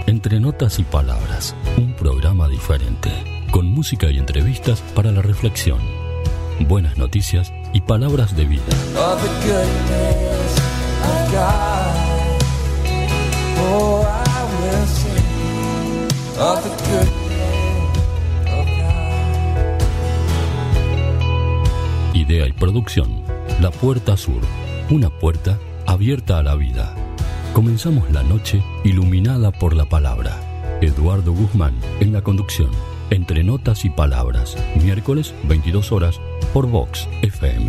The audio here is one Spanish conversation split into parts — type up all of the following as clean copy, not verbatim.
Entre Notas y Palabras, un programa diferente, con música y entrevistas para la reflexión, buenas noticias y palabras de vida. Of the goodness of God, oh, I will sing of the goodness of God. Idea y producción, La Puerta Sur, una puerta abierta a la vida. Comenzamos la noche iluminada por la palabra. Eduardo Guzmán en la conducción. Entre Notas y Palabras, miércoles 22 horas por Vox FM.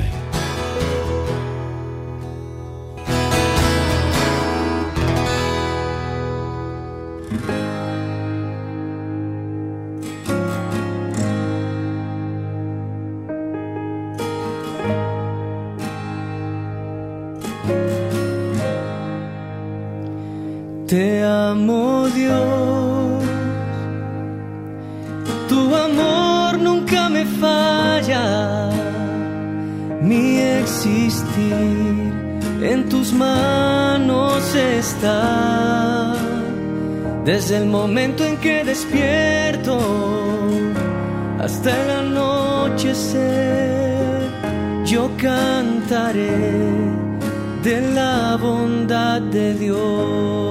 Te amo, Dios, tu amor nunca me falla, mi existir en tus manos está. Desde el momento en que despierto hasta el anochecer, yo cantaré de la bondad de Dios.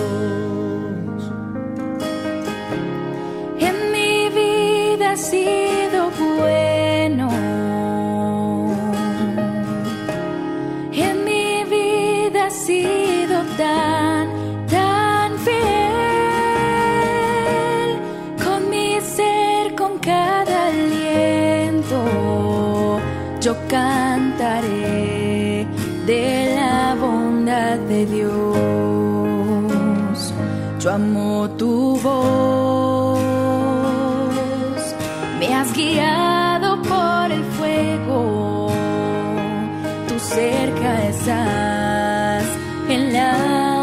En mi vida ha sido bueno, en mi vida ha sido tan fiel, con mi ser, con cada aliento, yo cantaré de la bondad de Dios. Yo amo tu voz, me has guiado por el fuego, tú cerca estás en la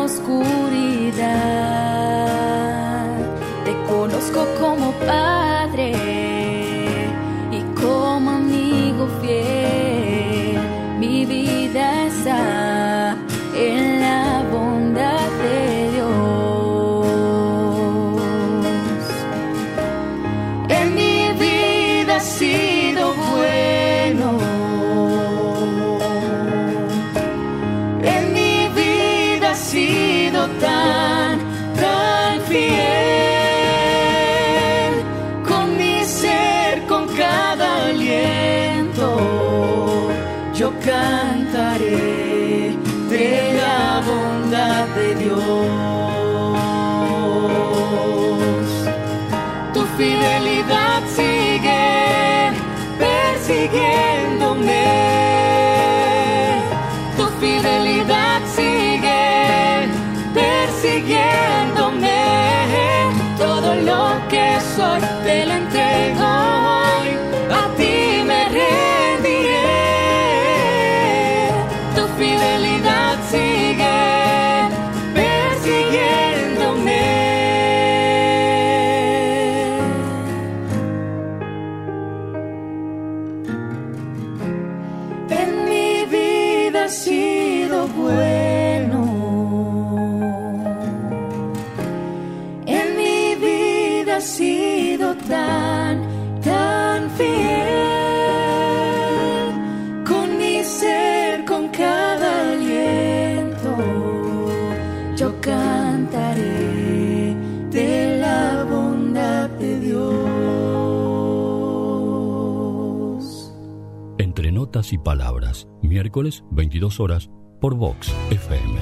oscuridad. Te conozco como Padre y como amigo fiel, mi vida está en la bondad de Dios. En mi vida ha sido bueno, en mi vida ha sido tan fiel, con mi ser, con cada aliento, yo cantaré de la bondad de Dios. Tu fidelidad sigue persiguiéndome, tu fidelidad sigue persiguiéndome. Todo lo que soy te lo entrego hoy, a ti me rendiré. Tu fidelidad sigue persiguiéndome. En mi vida ha sido bueno, en mi vida ha sido tan fiel, con mi ser, con cada aliento, yo cantaré de la bondad de Dios. Entre Notas y Palabras, miércoles 22 horas por Vox FM.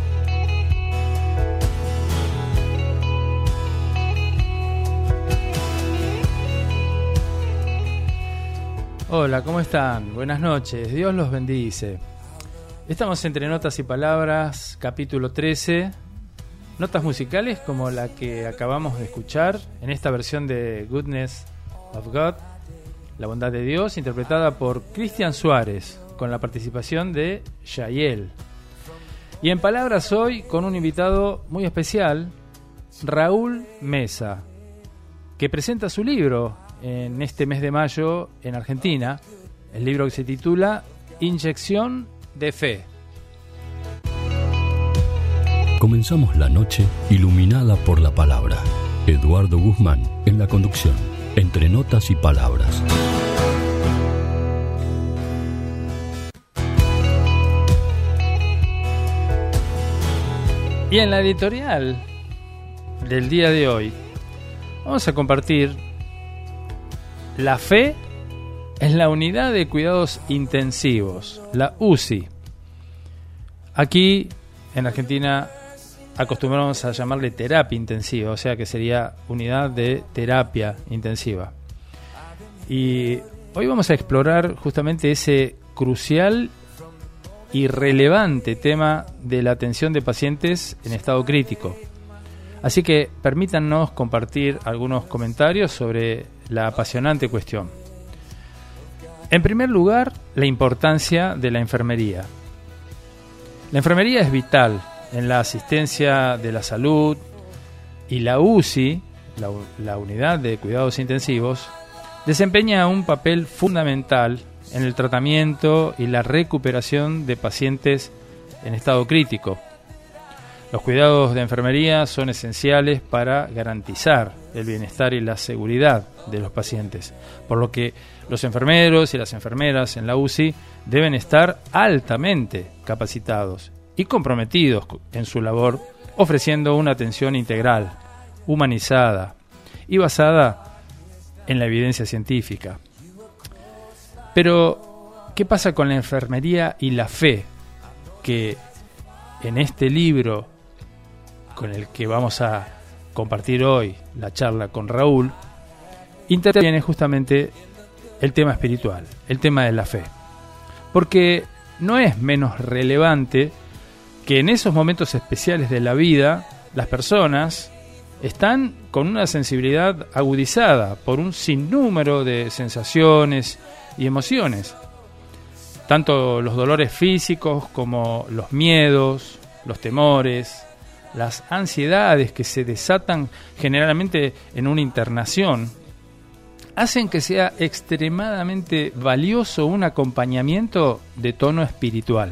Hola, ¿cómo están? Buenas noches, Dios los bendice. Estamos entre Notas y Palabras, capítulo 13. Notas musicales como la que acabamos de escuchar en esta versión de Goodness of God, La Bondad de Dios, interpretada por Cristian Suárez, con la participación de Yael. Y en Palabras hoy con un invitado muy especial, Raúl Mesa, que presenta su libro en este mes de mayo en Argentina, el libro que se titula Inyección de Fe. Comenzamos la noche iluminada por la palabra. Eduardo Guzmán en la conducción, entre notas y palabras. Y en la editorial del día de hoy vamos a compartir la fe en la unidad de cuidados intensivos, la UCI. Aquí en Argentina acostumbramos a llamarle terapia intensiva, o sea que sería unidad de terapia intensiva. Y hoy vamos a explorar justamente ese crucial y relevante tema de la atención de pacientes en estado crítico. Así que permítanos compartir algunos comentarios sobre la apasionante cuestión. En primer lugar, la importancia de la enfermería. La enfermería es vital en la asistencia de la salud y la UCI, la unidad de cuidados intensivos, desempeña un papel fundamental en el tratamiento y la recuperación de pacientes en estado crítico. Los cuidados de enfermería son esenciales para garantizar el bienestar y la seguridad de los pacientes, por lo que los enfermeros y las enfermeras en la UCI deben estar altamente capacitados y comprometidos en su labor, ofreciendo una atención integral, humanizada y basada en la evidencia científica. Pero, ¿qué pasa con la enfermería y la fe? Que en este libro con el que vamos a compartir hoy la charla con Raúl, interviene justamente el tema espiritual, el tema de la fe. Porque no es menos relevante que en esos momentos especiales de la vida las personas están con una sensibilidad agudizada por un sinnúmero de sensaciones y emociones. Tanto los dolores físicos como los miedos, los temores, las ansiedades que se desatan generalmente en una internación, hacen que sea extremadamente valioso un acompañamiento de tono espiritual.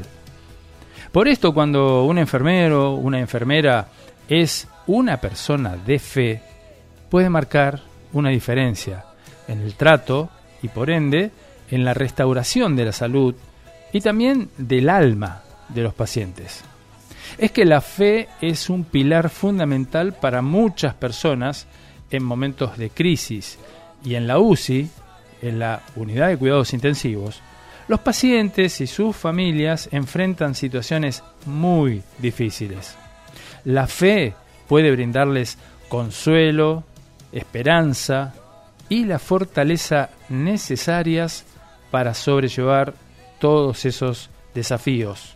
Por esto, cuando un enfermero, una enfermera es una persona de fe, puede marcar una diferencia en el trato y, por ende, en la restauración de la salud y también del alma de los pacientes. Es que la fe es un pilar fundamental para muchas personas en momentos de crisis, y en la UCI, en la unidad de cuidados intensivos, los pacientes y sus familias enfrentan situaciones muy difíciles. La fe puede brindarles consuelo, esperanza y la fortaleza necesarias para sobrellevar todos esos desafíos.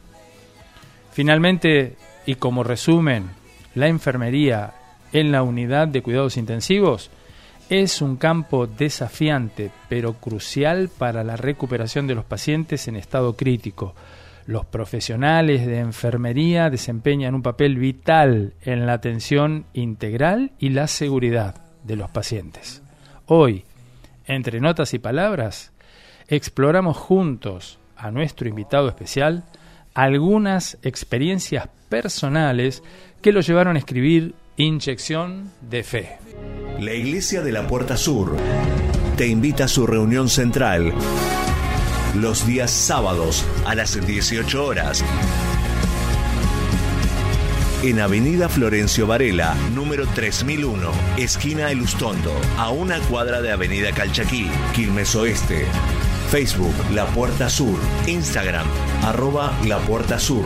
Finalmente, y como resumen, la enfermería en la unidad de cuidados intensivos es un campo desafiante, pero crucial para la recuperación de los pacientes en estado crítico. Los profesionales de enfermería desempeñan un papel vital en la atención integral y la seguridad de los pacientes. Hoy, entre notas y palabras, exploramos juntos a nuestro invitado especial algunas experiencias personales que lo llevaron a escribir Inyección de Fe. La Iglesia de la Puerta Sur te invita a su reunión central los días sábados a las 18 horas en Avenida Florencio Varela, número 3001, esquina Elustondo, a una cuadra de Avenida Calchaquí, Quilmes Oeste. Facebook La Puerta Sur, Instagram @La Puerta Sur.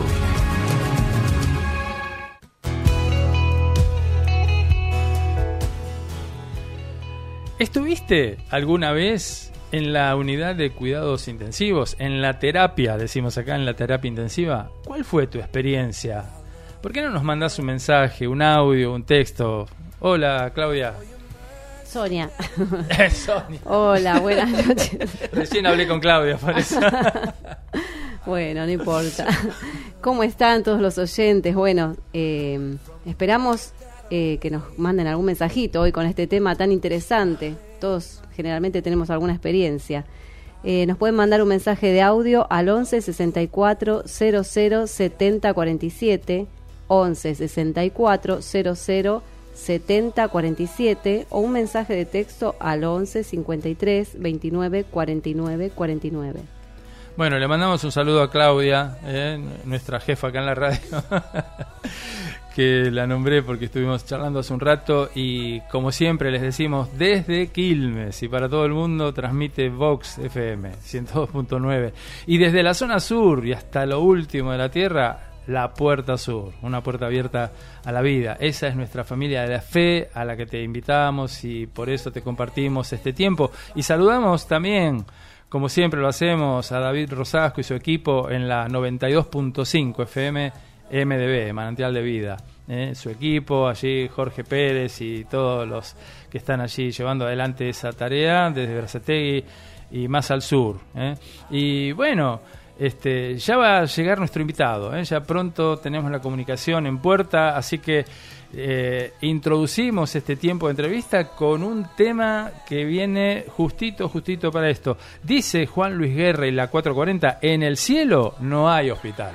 ¿Estuviste alguna vez en la unidad de cuidados intensivos, en la terapia, decimos acá, en la terapia intensiva? ¿Cuál fue tu experiencia? ¿Por qué no nos mandás un mensaje, un audio, un texto? Hola, Claudia. Sonia. Sonia. Hola, buenas noches. Recién hablé con Claudia, por eso. Bueno, no importa. ¿Cómo están todos los oyentes? Bueno, esperamos que nos manden algún mensajito hoy con este tema tan interesante. Todos generalmente tenemos alguna experiencia. Nos pueden mandar un mensaje de audio al 11 64 00 70 47 11 64 00 70 47 o un mensaje de texto al 11 53 29 49 49. Bueno, le mandamos un saludo a Claudia, nuestra jefa acá en la radio, que la nombré porque estuvimos charlando hace un rato, y como siempre les decimos, desde Quilmes y para todo el mundo transmite Vox FM 102.9, y desde la zona sur y hasta lo último de la tierra, La Puerta Sur, una puerta abierta a la vida. Esa es nuestra familia de la fe a la que te invitamos y por eso te compartimos este tiempo. Y saludamos también, como siempre lo hacemos, a David Rosasco y su equipo en la 92.5 FM MDB, Manantial de Vida. Su equipo, allí Jorge Pérez y todos los que están allí llevando adelante esa tarea desde Berazategui y más al sur. Y bueno, ya va a llegar nuestro invitado, ya pronto tenemos la comunicación en puerta, así que introducimos este tiempo de entrevista con un tema que viene justito para esto. Dice Juan Luis Guerra y la 440, en el cielo no hay hospital.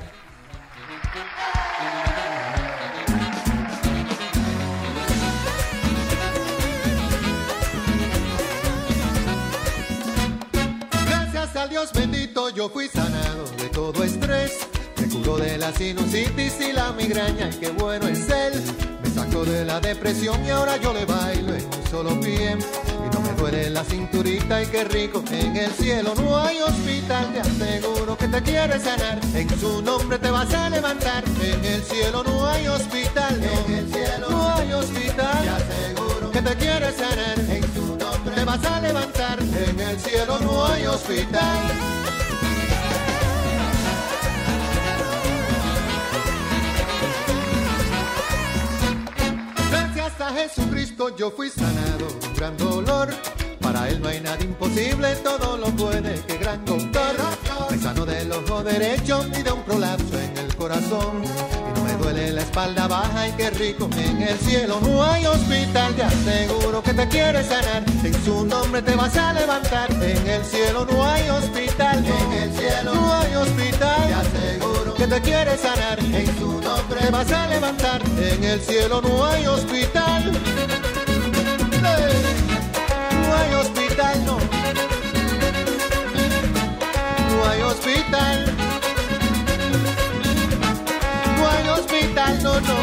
Dios bendito, yo fui sanado de todo estrés. Me curó de la sinusitis y la migraña, y qué bueno es él. Me sacó de la depresión y ahora yo le bailo en un solo pie. Y no me duele la cinturita, y qué rico. En el cielo no hay hospital, te aseguro que te quiere sanar. En su nombre te vas a levantar. En el cielo no hay hospital, no. En el cielo no hay hospital, te aseguro que te quiere sanar. En su nombre te vas a levantar. En el cielo no hay hospital. Gracias a Jesucristo yo fui sanado de un gran dolor. Para él no hay nada imposible, todo lo puede, qué gran doctor. Me sanó del ojo derecho y de un prolapso en el corazón. Y no me duele la espalda baja, y qué rico. En el cielo no hay hospital, te aseguro que te quiere sanar. En su nombre te vas a levantar. En el cielo no hay hospital, en el cielo no hay hospital, te aseguro que te quiere sanar. En su nombre te vas a levantar. En el cielo no hay hospital. No hay hospital, no. No hay hospital. No hay hospital, no, no.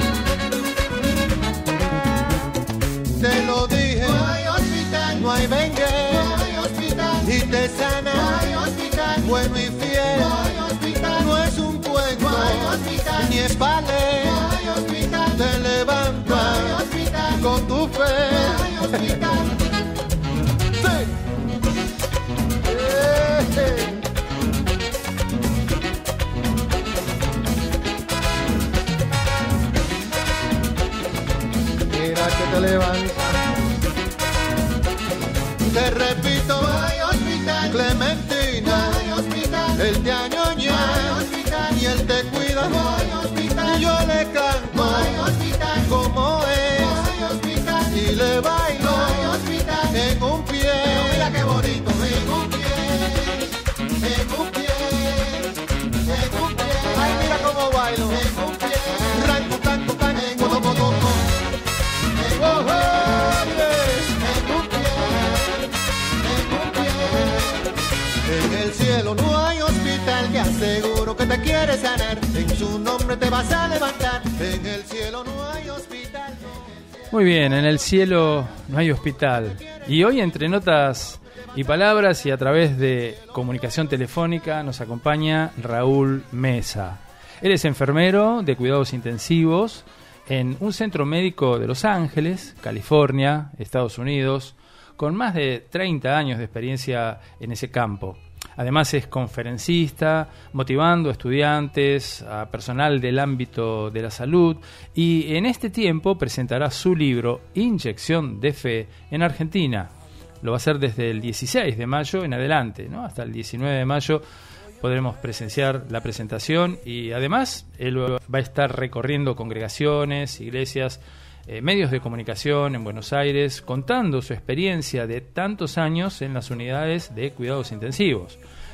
Te lo dije. No hay hospital. No hay dengue. No hay hospital. Y te sana. No hay hospital. Bueno y fiel. No hay hospital. No es un cuento. No hay hospital. Ni es vale. No hay hospital. Te levanta. No hay hospital. Con tu fe. No hay hospital. Mira que te levantas. Te repito, no hay hospital. Clementina, no hay hospital. Él te añoña, no hay hospital. Y él te cuida, no hay hospital. Y yo le canto, no hay hospital. Como es, no hay hospital. Y le bailo, no hay hospital. En un pie, pero mira qué bonito. En un pie, en un pie, en un pie. Ay, mira cómo bailo. En un pie, ranco, tanco, tanco, en un pie. Oh, oh, yes. En un pie, en un pie. En el cielo no hay hospital, te aseguro que te quiere sanar. En su nombre te vas a levantar. En el cielo no hay hospital. Muy bien, en el cielo no hay hospital. Y hoy, entre notas y palabras y a través de comunicación telefónica, nos acompaña Raúl Mesa. Él es enfermero de cuidados intensivos en un centro médico de Los Ángeles, California, Estados Unidos, con más de 30 años de experiencia en ese campo. Además es conferencista, motivando a estudiantes, a personal del ámbito de la salud, y en este tiempo presentará su libro Inyección de Fe en Argentina. Lo va a hacer desde el 16 de mayo en adelante, ¿no? Hasta el 19 de mayo podremos presenciar la presentación, y además él va a estar recorriendo congregaciones, iglesias, medios de comunicación en Buenos Aires, contando su experiencia de tantos años en las unidades de cuidados intensivos.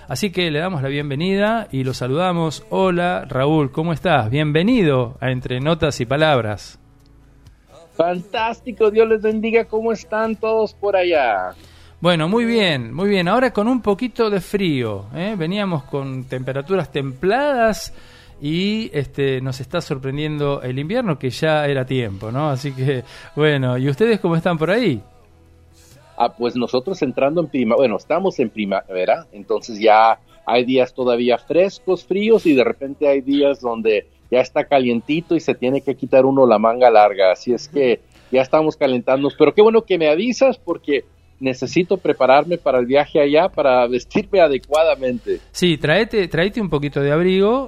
Así que le damos la bienvenida y lo saludamos. Hola, Raúl, ¿cómo estás? Bienvenido a Entre Notas y Palabras. Fantástico, Dios les bendiga. ¿Cómo están todos por allá? Bueno, muy bien, muy bien. Ahora con un poquito de frío, veníamos con temperaturas templadas y nos está sorprendiendo el invierno, que ya era tiempo, ¿no? Así que, bueno, ¿y ustedes cómo están por ahí? Pues nosotros entrando en primavera, estamos en primavera, entonces ya hay días todavía frescos, fríos, y de repente hay días donde ya está calientito y se tiene que quitar uno la manga larga, así es que ya estamos calentándonos, pero qué bueno que me avisas porque necesito prepararme para el viaje allá, para vestirme adecuadamente. Sí, tráete un poquito de abrigo,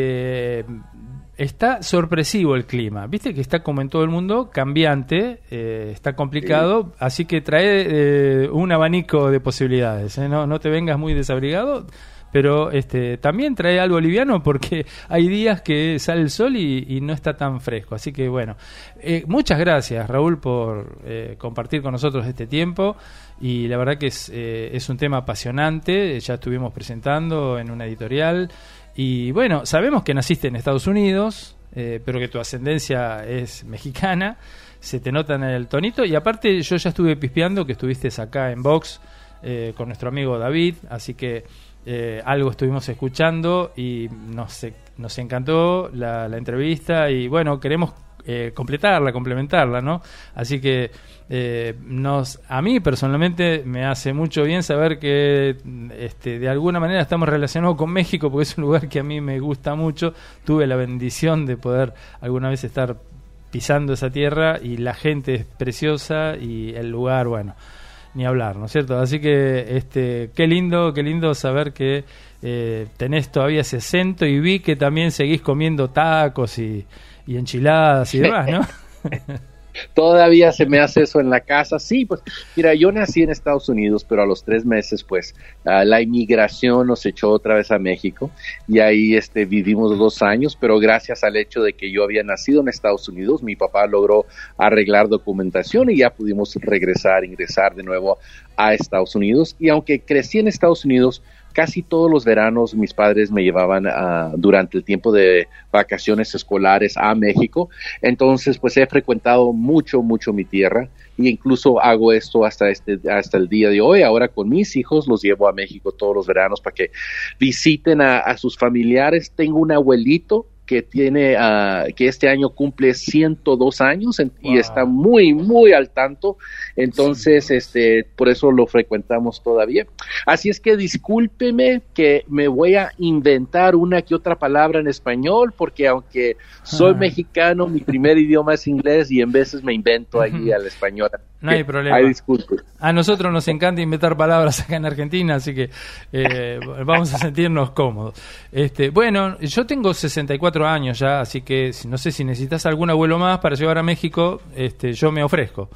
está sorpresivo el clima, viste que está como en todo el mundo, cambiante, está complicado, sí. Así que trae un abanico de posibilidades, no te vengas muy desabrigado, pero también trae algo liviano porque hay días que sale el sol y no está tan fresco, así que bueno, muchas gracias, Raúl, por compartir con nosotros este tiempo, y la verdad que es un tema apasionante, ya estuvimos presentando en una editorial. Y bueno, sabemos que naciste en Estados Unidos, pero que tu ascendencia es mexicana, se te nota en el tonito, y aparte yo ya estuve pispeando que estuviste acá en Vox con nuestro amigo David, así que algo estuvimos escuchando y nos encantó la entrevista, y bueno, queremos complementarla, ¿no? Así que a mí personalmente me hace mucho bien saber que de alguna manera estamos relacionados con México, porque es un lugar que a mí me gusta mucho. Tuve la bendición de poder alguna vez estar pisando esa tierra, y la gente es preciosa y el lugar, bueno, ni hablar, ¿no es cierto? Así que qué lindo saber que tenés todavía ese acento, y vi que también seguís comiendo tacos y enchiladas y demás, ¿no? Todavía se me hace eso en la casa. Sí, pues mira, yo nací en Estados Unidos, pero a los 3 meses pues la inmigración nos echó otra vez a México, y ahí vivimos 2 años, pero gracias al hecho de que yo había nacido en Estados Unidos, mi papá logró arreglar documentación y ya pudimos ingresar de nuevo a Estados Unidos. Y aunque crecí en Estados Unidos, casi todos los veranos mis padres me llevaban durante el tiempo de vacaciones escolares a México. Entonces, pues he frecuentado mucho mi tierra, y incluso hago esto hasta el día de hoy. Ahora con mis hijos los llevo a México todos los veranos para que visiten a sus familiares. Tengo un abuelito que tiene que este año cumple 102 años y está muy al tanto, entonces por eso lo frecuentamos todavía. Así es que discúlpeme que me voy a inventar una que otra palabra en español, porque aunque soy mexicano, mi primer idioma es inglés y en veces me invento allí al español. No hay problema. Disculpe. A nosotros nos encanta inventar palabras acá en Argentina, así que vamos a sentirnos cómodos. Bueno, yo tengo 64 años ya, así que no sé si necesitas algún abuelo más para llevar a México, yo me ofrezco.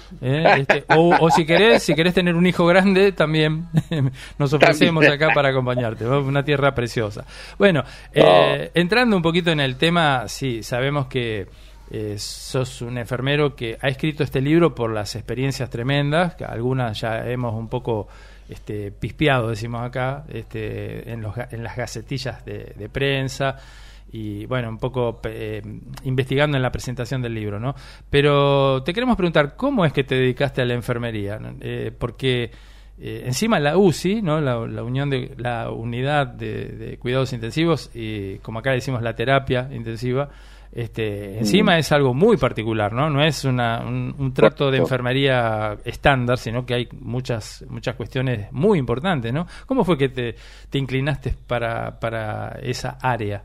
O si querés tener un hijo grande, también nos ofrecemos acá para acompañarte. Una tierra preciosa. Bueno, entrando un poquito en el tema, sí, sabemos que sos un enfermero que ha escrito este libro por las experiencias tremendas, que algunas ya hemos un poco pispeado, decimos acá, en las gacetillas de prensa, y bueno, un poco investigando en la presentación del libro, ¿no? Pero te queremos preguntar, ¿cómo es que te dedicaste a la enfermería? Porque encima la UCI, ¿no? la unidad de cuidados intensivos, y como acá decimos la terapia intensiva, encima es algo muy particular, ¿no? No es un trato de enfermería estándar, sino que hay muchas cuestiones muy importantes, ¿no? ¿Cómo fue que te inclinaste para esa área?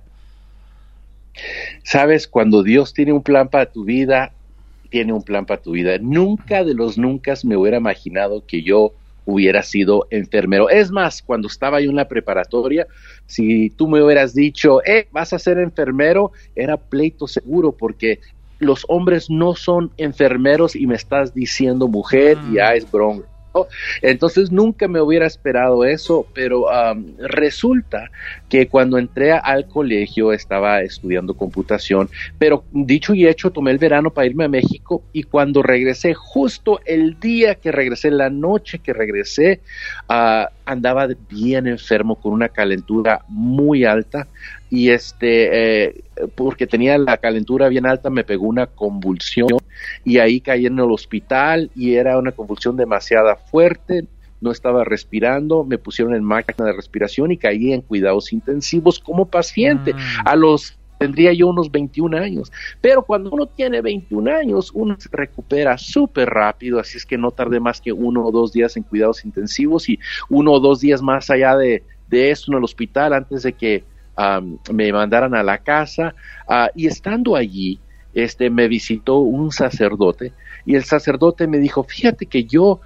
Sabes, cuando Dios tiene un plan para tu vida, tiene un plan para tu vida. Nunca de los nunca me hubiera imaginado que yo hubiera sido enfermero. Es más, cuando estaba yo en la preparatoria, si tú me hubieras dicho, vas a ser enfermero, era pleito seguro, porque los hombres no son enfermeros y me estás diciendo mujer, y es bronca. Entonces nunca me hubiera esperado eso, pero resulta que cuando entré al colegio estaba estudiando computación, pero dicho y hecho tomé el verano para irme a México, y cuando regresé, justo el día que regresé, la noche que regresé, andaba bien enfermo con una calentura muy alta, y porque tenía la calentura bien alta me pegó una convulsión y ahí caí en el hospital, y era una convulsión demasiado fuerte, no estaba respirando, me pusieron en máquina de respiración y caí en cuidados intensivos como paciente. Tendría yo unos 21 años, pero cuando uno tiene 21 años, uno se recupera súper rápido, así es que no tardé más que 1 o 2 días en cuidados intensivos y 1 o 2 días más allá de eso en el hospital antes de que me mandaran a la casa, y estando allí, me visitó un sacerdote, y el sacerdote me dijo, fíjate que yo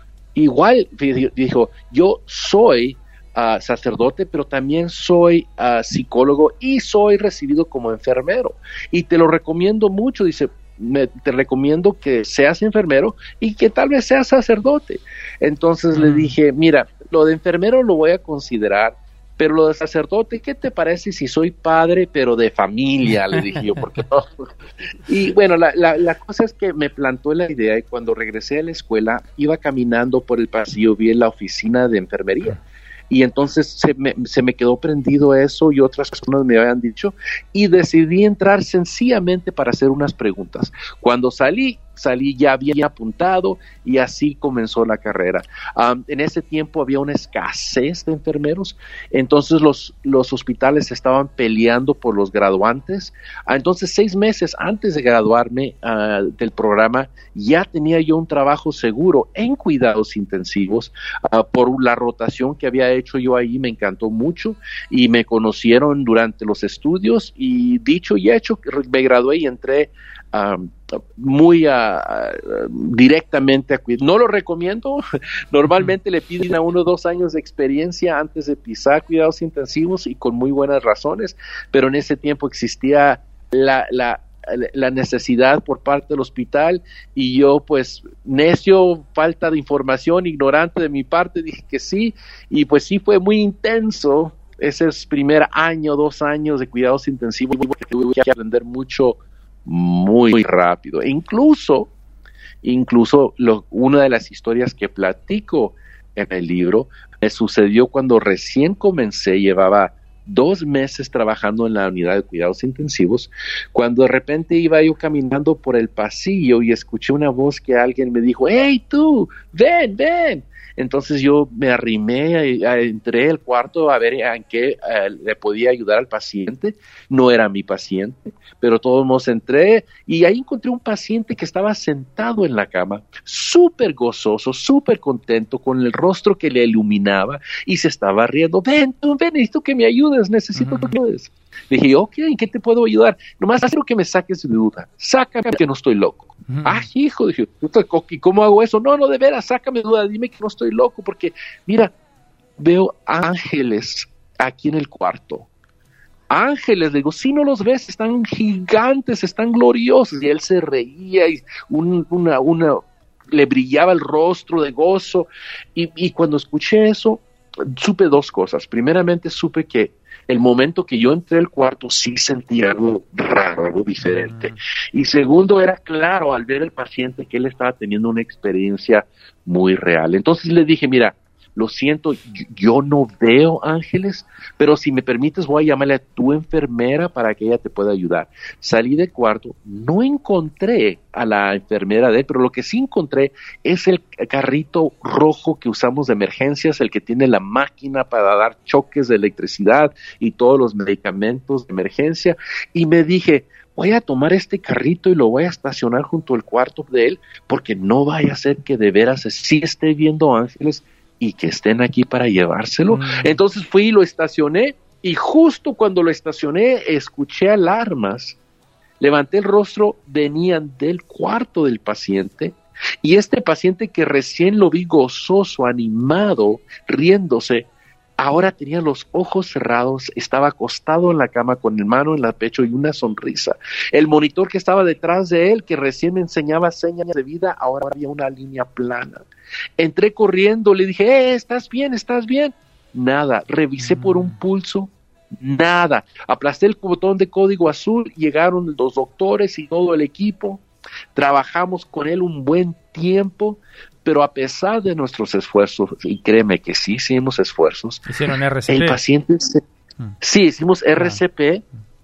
soy sacerdote, pero también soy psicólogo y soy recibido como enfermero, y te lo recomiendo mucho, dice, te recomiendo que seas enfermero y que tal vez seas sacerdote. Entonces le dije, mira, lo de enfermero lo voy a considerar, pero lo de sacerdote, ¿qué te parece si soy padre, pero de familia? Le dije yo, porque no. Y bueno, la cosa es que me plantó la idea, y cuando regresé a la escuela, iba caminando por el pasillo, vi en la oficina de enfermería, y entonces se me quedó prendido eso, y otras personas me habían dicho, y decidí entrar sencillamente para hacer unas preguntas. Cuando salí ya bien apuntado, y así comenzó la carrera. En ese tiempo había una escasez de enfermeros, entonces los hospitales estaban peleando por los graduantes. Entonces 6 meses antes de graduarme del programa, ya tenía yo un trabajo seguro en cuidados intensivos, por la rotación que había hecho yo ahí. Me encantó mucho y me conocieron durante los estudios, y dicho y hecho, me gradué y entré muy directamente a cuidar. No lo recomiendo, normalmente le piden a 1 o 2 años de experiencia antes de pisar cuidados intensivos, y con muy buenas razones, pero en ese tiempo existía la necesidad por parte del hospital, y yo pues necio, falta de información, ignorante de mi parte, dije que sí, y pues sí fue muy intenso ese primer año, 2 años de cuidados intensivos, porque tuve que aprender mucho muy rápido. Incluso una de las historias que platico en el libro me sucedió cuando recién comencé, llevaba 2 meses trabajando en la unidad de cuidados intensivos, cuando de repente iba yo caminando por el pasillo y escuché una voz que alguien me dijo, ¡hey tú! ¡Ven! Entonces yo me arrimé, entré al cuarto a ver en qué le podía ayudar al paciente. No era mi paciente, pero todos modos entré, y ahí encontré un paciente que estaba sentado en la cama, súper gozoso, súper contento, con el rostro que le iluminaba, y se estaba riendo. Ven, necesito que me ayudes, necesito que me ayudes. Le dije, ok, ¿en qué te puedo ayudar? Nomás quiero que me saques de duda, sácame que no estoy loco. Hijo, dije, ¿y cómo hago eso? No, de veras, sácame de duda, dime que no estoy loco, porque mira, veo ángeles aquí en el cuarto. Ángeles, le digo, si no los ves, están gigantes, están gloriosos. Y él se reía, y le brillaba el rostro de gozo, y cuando escuché eso, supe 2 cosas. Primeramente, supe que el momento que yo entré al cuarto sí sentí algo raro, algo diferente. Y segundo, era claro al ver al paciente que él estaba teniendo una experiencia muy real. Entonces le dije, mira, lo siento, yo no veo ángeles, pero si me permites voy a llamarle a tu enfermera para que ella te pueda ayudar. Salí del cuarto, no encontré a la enfermera de él, pero lo que sí encontré es el carrito rojo que usamos de emergencias, el que tiene la máquina para dar choques de electricidad y todos los medicamentos de emergencia, y me dije, voy a tomar este carrito y lo voy a estacionar junto al cuarto de él, porque no vaya a ser que de veras sí esté viendo ángeles y que estén aquí para llevárselo. Entonces fui y lo estacioné, y justo cuando lo estacioné escuché alarmas. Levanté el rostro, venían del cuarto del paciente, y este paciente que recién lo vi gozoso, animado, riéndose, Ahora tenía los ojos cerrados, estaba acostado en la cama con el mano en el pecho y una sonrisa. El monitor que estaba detrás de él, que recién me enseñaba señas de vida, ahora había una línea plana. Entré corriendo, le dije, ¿estás bien? ¿Estás bien? Nada. Revisé por un pulso, nada. Aplasté el botón de código azul, llegaron los doctores y todo el equipo. Trabajamos con él un buen tiempo, pero a pesar de nuestros esfuerzos, y créeme que sí hicimos esfuerzos, ¿hicieron RCP? El paciente sí, hicimos RCP,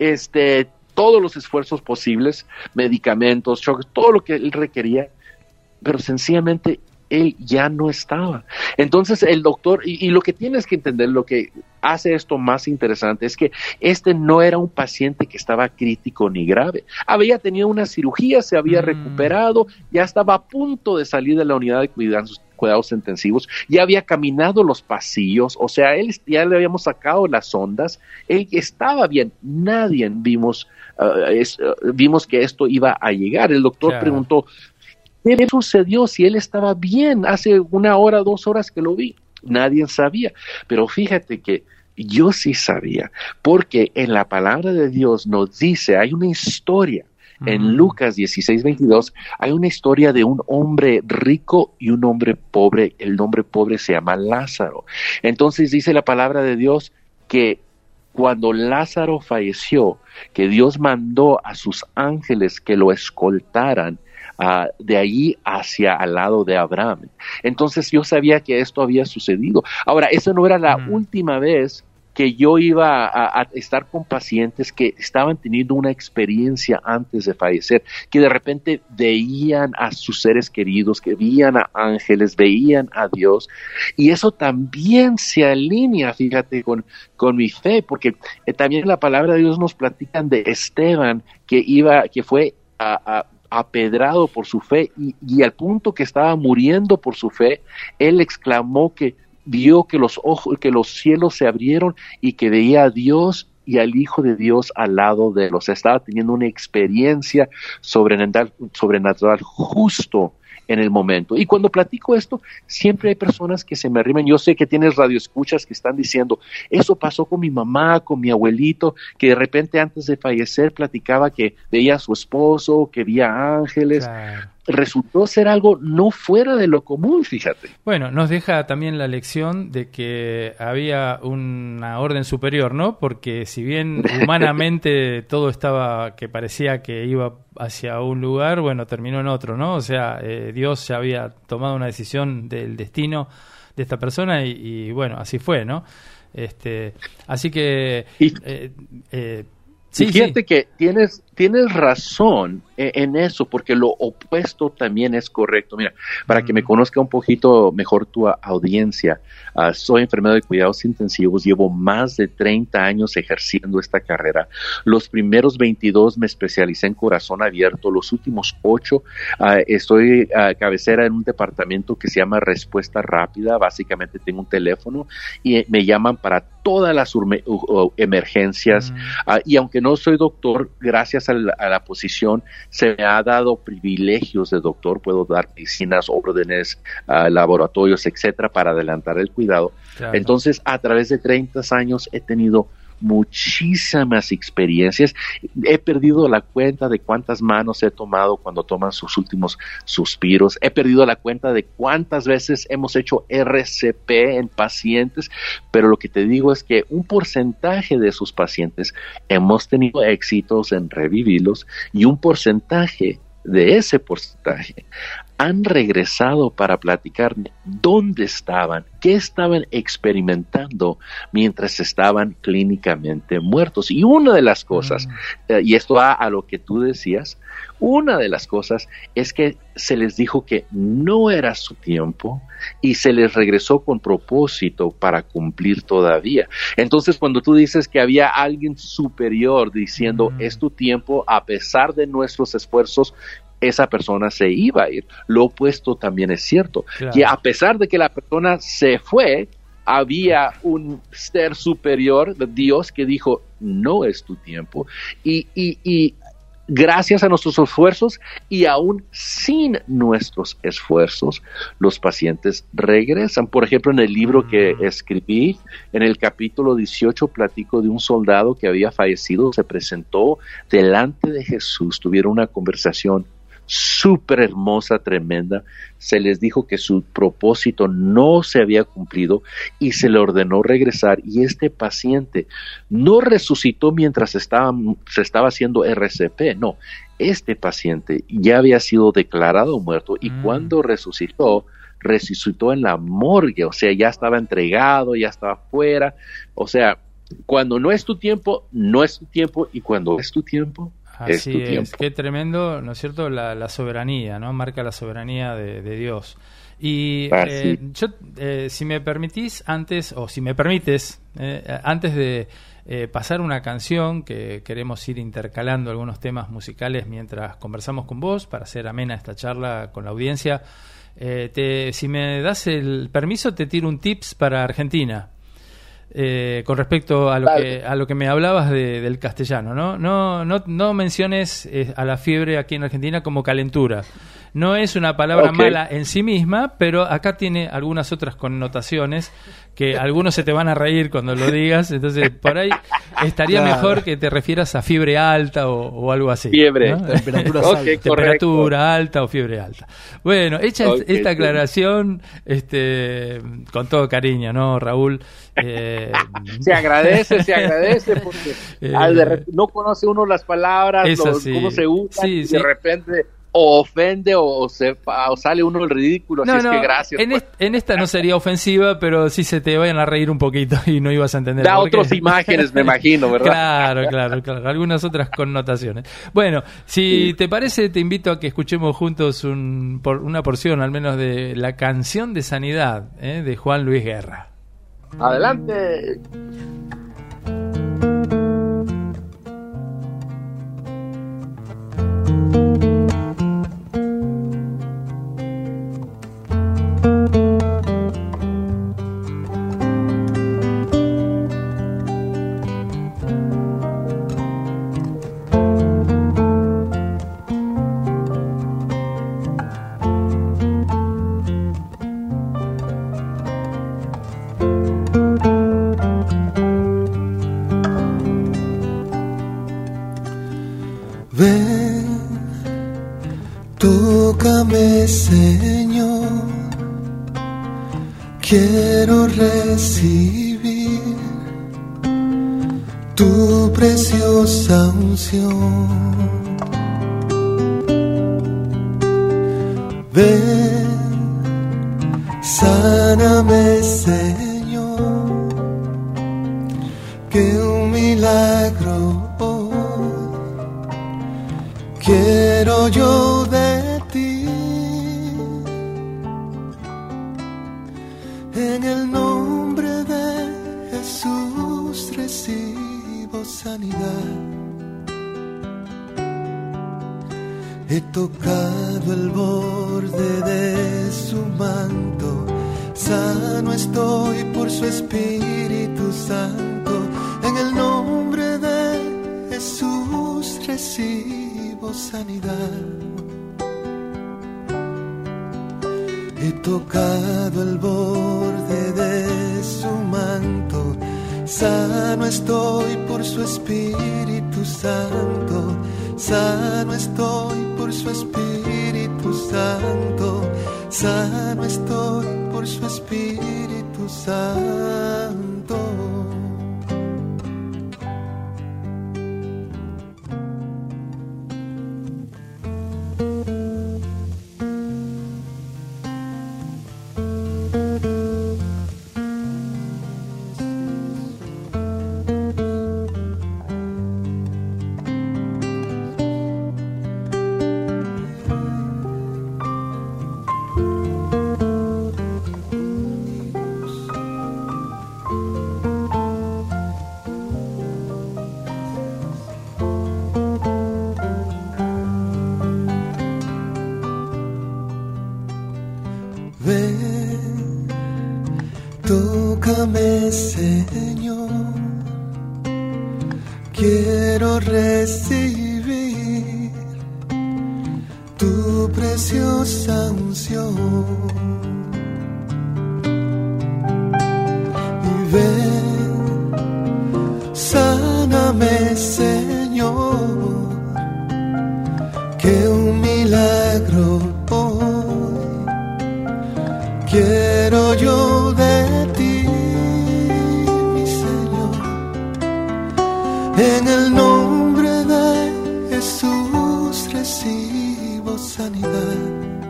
todos los esfuerzos posibles, medicamentos, choques, todo lo que él requería, pero sencillamente él ya no estaba. Entonces el doctor, y lo que tienes que entender, lo que hace esto más interesante es que no era un paciente que estaba crítico ni grave. Había tenido una cirugía, se había recuperado, ya estaba a punto de salir de la unidad de cuidados intensivos, ya había caminado los pasillos, o sea, ya le habíamos sacado las ondas, él estaba bien, nadie vimos que esto iba a llegar. El doctor preguntó, ¿qué sucedió si él estaba bien? Hace 1 hora, 2 horas que lo vi. Nadie sabía. Pero fíjate que yo sí sabía, porque en la palabra de Dios nos dice, hay una historia, en Lucas 16:22, hay una historia de un hombre rico y un hombre pobre. El hombre pobre se llama Lázaro. Entonces dice la palabra de Dios que cuando Lázaro falleció, que Dios mandó a sus ángeles que lo escoltaran de allí hacia al lado de Abraham. Entonces yo sabía que esto había sucedido. Ahora, eso no era la última vez que yo iba a estar con pacientes que estaban teniendo una experiencia antes de fallecer, que de repente veían a sus seres queridos, que veían a ángeles, veían a Dios, y eso también se alinea, fíjate, con mi fe, porque también la palabra de Dios nos platican de Esteban, que fue apedrado por su fe, y al punto que estaba muriendo por su fe, él exclamó que vio que los cielos se abrieron y que veía a Dios y al Hijo de Dios al lado de él. O sea, estaba teniendo una experiencia sobrenatural justo en el momento. Y cuando platico esto, siempre hay personas que se me arriman. Yo sé que tienes radioescuchas que están diciendo, eso pasó con mi mamá, con mi abuelito, que de repente antes de fallecer platicaba que veía a su esposo, que veía ángeles. Claro. Resultó ser algo no fuera de lo común, fíjate. Bueno, nos deja también la lección de que había una orden superior, ¿no? Porque si bien humanamente todo estaba, que parecía que iba hacia un lugar, bueno, terminó en otro, ¿no? O sea, Dios ya había tomado una decisión del destino de esta persona y bueno, así fue, ¿no? Así que... Sí, fíjate que tienes razón en eso, porque lo opuesto también es correcto. Mira, para que me conozca un poquito mejor tu audiencia, soy enfermero de cuidados intensivos, llevo más de 30 años ejerciendo esta carrera. Los primeros 22 me especialicé en corazón abierto, los últimos 8 estoy cabecera en un departamento que se llama Respuesta Rápida. Básicamente tengo un teléfono y me llaman para todas las emergencias, y aunque no soy doctor, gracias a la posición se me ha dado privilegios de doctor, puedo dar medicinas, órdenes, laboratorios, etcétera, para adelantar el cuidado. Claro. Entonces, a través de 30 años he tenido muchísimas experiencias. He perdido la cuenta de cuántas manos he tomado cuando toman sus últimos suspiros. He perdido la cuenta de cuántas veces hemos hecho RCP en pacientes, pero lo que te digo es que un porcentaje de esos pacientes hemos tenido éxitos en revivirlos, y un porcentaje de ese porcentaje han regresado para platicarme dónde estaban, qué estaban experimentando mientras estaban clínicamente muertos. Y una de las cosas, y esto va a lo que tú decías, una de las cosas es que se les dijo que no era su tiempo y se les regresó con propósito para cumplir todavía. Entonces, cuando tú dices que había alguien superior diciendo es tu tiempo, a pesar de nuestros esfuerzos, esa persona se iba a ir. Lo opuesto también es cierto. Claro. Que a pesar de que la persona se fue, había un ser superior, Dios, que dijo, no es tu tiempo. Y gracias a nuestros esfuerzos y aún sin nuestros esfuerzos, los pacientes regresan. Por ejemplo, en el libro que escribí, en el capítulo 18, platico de un soldado que había fallecido, se presentó delante de Jesús, tuvieron una conversación súper hermosa, tremenda. Se les dijo que su propósito no se había cumplido y se le ordenó regresar, y este paciente no resucitó mientras se estaba haciendo RCP, no, este paciente ya había sido declarado muerto y cuando resucitó en la morgue, o sea, ya estaba entregado, ya estaba fuera, o sea, cuando no es tu tiempo, no es tu tiempo, y cuando es tu tiempo, así es, qué tremendo, ¿no es cierto? La soberanía, ¿no? Marca la soberanía de Dios. Y yo, si me permitís, antes de pasar una canción, que queremos ir intercalando algunos temas musicales mientras conversamos con vos, para hacer amena esta charla con la audiencia, si me das el permiso, te tiro un tips para Argentina. Con respecto a lo que me hablabas del castellano, no menciones a la fiebre aquí en Argentina como calentura. No es una palabra mala en sí misma, pero acá tiene algunas otras connotaciones que algunos se te van a reír cuando lo digas, entonces por ahí estaría mejor que te refieras a fiebre alta o algo así. Fiebre, ¿no? Temperatura alta o fiebre alta. Bueno, hecha esta aclaración, con todo cariño, ¿no, Raúl? Se agradece porque no conoce uno las palabras, cómo se usan, y de repente ofende o sale uno el ridículo, así es que gracias. En esta no sería ofensiva, pero sí se te vayan a reír un poquito y no ibas a entender. Da otras imágenes, me imagino, ¿verdad? Claro, algunas otras connotaciones. Bueno, si te parece, te invito a que escuchemos juntos una porción, al menos, de la canción de Sanidad, de Juan Luis Guerra. Adelante. Tócame, Señor, quiero recibir tu preciosa unción. Ven, sáname, Señor, que un milagro quiero yo de ti. En el nombre de Jesús recibo sanidad. He tocado el borde de su manto, sano estoy por su Espíritu Santo. En el nombre de Jesús recibo sanidad. He tocado el borde de su manto, sano estoy por su Espíritu Santo, sano estoy por su Espíritu Santo, sano estoy por su Espíritu Santo. Ven, tócame, Señor, quiero recibir tu preciosa unción. Y ven, sáname, Señor, que un milagro hoy quiero yo de ti, mi Señor, en el nombre de Jesús recibo sanidad.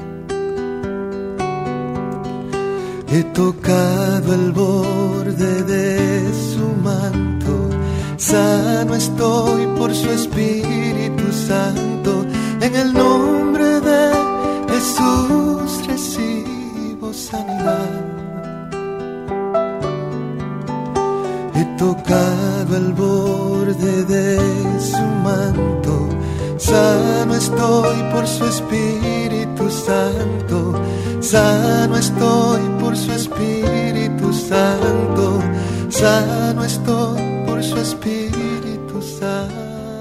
He tocado el borde de su manto, sano estoy por su Espíritu Santo, en el nombre de Jesús recibo sanidad. He tocado el borde de su manto, sano estoy por su Espíritu Santo, sano estoy por su Espíritu Santo, sano estoy por su Espíritu Santo.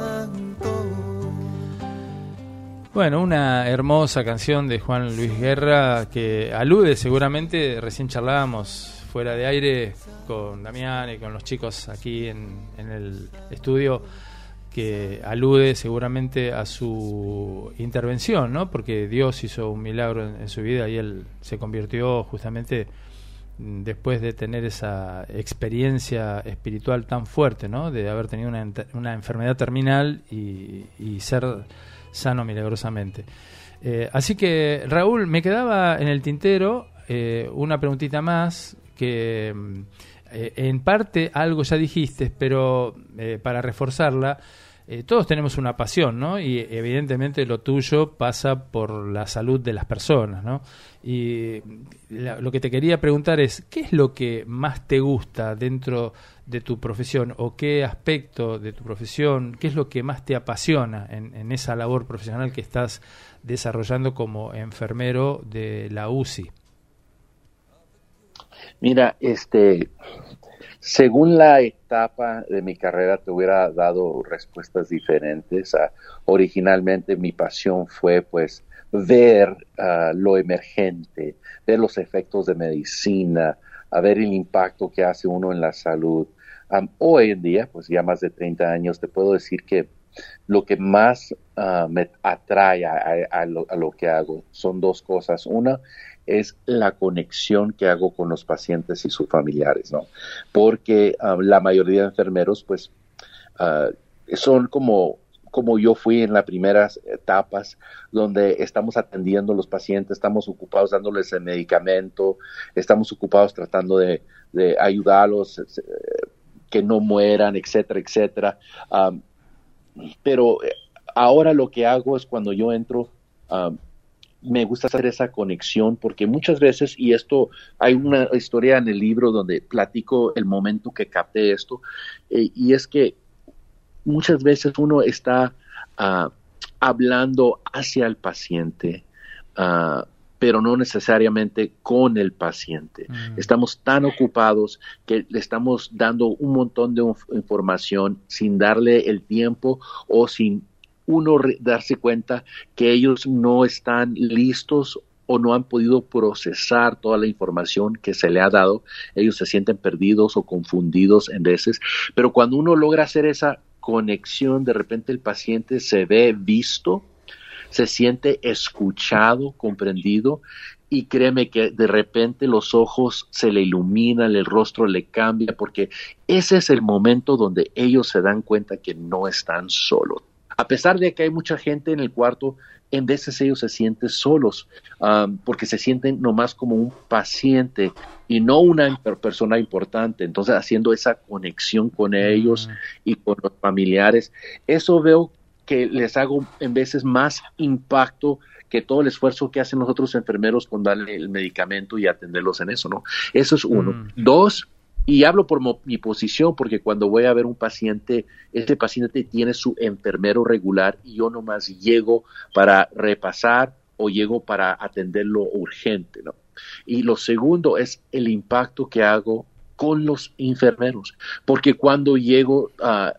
Bueno, una hermosa canción de Juan Luis Guerra que alude seguramente, recién charlábamos fuera de aire con Damián y con los chicos aquí en el estudio, que alude seguramente a su intervención, ¿no? Porque Dios hizo un milagro en su vida y él se convirtió justamente después de tener esa experiencia espiritual tan fuerte, ¿no? De haber tenido una enfermedad terminal y ser sano milagrosamente. Así que, Raúl, me quedaba en el tintero una preguntita más que en parte algo ya dijiste, pero para reforzarla, todos tenemos una pasión, ¿no? Y evidentemente lo tuyo pasa por la salud de las personas, ¿no? Y lo que te quería preguntar es, ¿qué es lo que más te gusta dentro de tu profesión? ¿O qué aspecto de tu profesión, qué es lo que más te apasiona en esa labor profesional que estás desarrollando como enfermero de la UCI? Mira, según la etapa de mi carrera te hubiera dado respuestas diferentes. Originalmente mi pasión fue pues ver lo emergente, ver los efectos de medicina, a ver el impacto que hace uno en la salud. Hoy en día, pues ya más de 30 años, te puedo decir que lo que más me atrae a lo que hago son dos cosas. Una es la conexión que hago con los pacientes y sus familiares, ¿no? Porque la mayoría de enfermeros, pues, son como yo fui en las primeras etapas, donde estamos atendiendo a los pacientes, estamos ocupados dándoles el medicamento, estamos ocupados tratando de ayudarlos, que no mueran, etcétera, etcétera. Pero ahora lo que hago es cuando yo entro, me gusta hacer esa conexión, porque muchas veces, y esto, hay una historia en el libro donde platico el momento que capté esto, y es que muchas veces uno está hablando hacia el paciente, pero no necesariamente con el paciente. Estamos tan ocupados que le estamos dando un montón de información sin darle el tiempo o sin uno darse cuenta que ellos no están listos o no han podido procesar toda la información que se le ha dado. Ellos se sienten perdidos o confundidos en veces, pero cuando uno logra hacer esa conexión, de repente el paciente se ve visto, se siente escuchado, comprendido, y créeme que de repente los ojos se le iluminan, el rostro le cambia, porque ese es el momento donde ellos se dan cuenta que no están solos. A pesar de que hay mucha gente en el cuarto, en veces ellos se sienten solos, porque se sienten nomás como un paciente y no una persona importante. Entonces, haciendo esa conexión con ellos y con los familiares, eso veo que les hago en veces más impacto que todo el esfuerzo que hacen los otros enfermeros con darle el medicamento y atenderlos en eso, ¿no? Eso es uno. Dos, y hablo por mi posición, porque cuando voy a ver un paciente, este paciente tiene su enfermero regular y yo nomás llego para repasar o llego para atenderlo urgente, ¿no? Y lo segundo es el impacto que hago con los enfermeros, porque cuando llego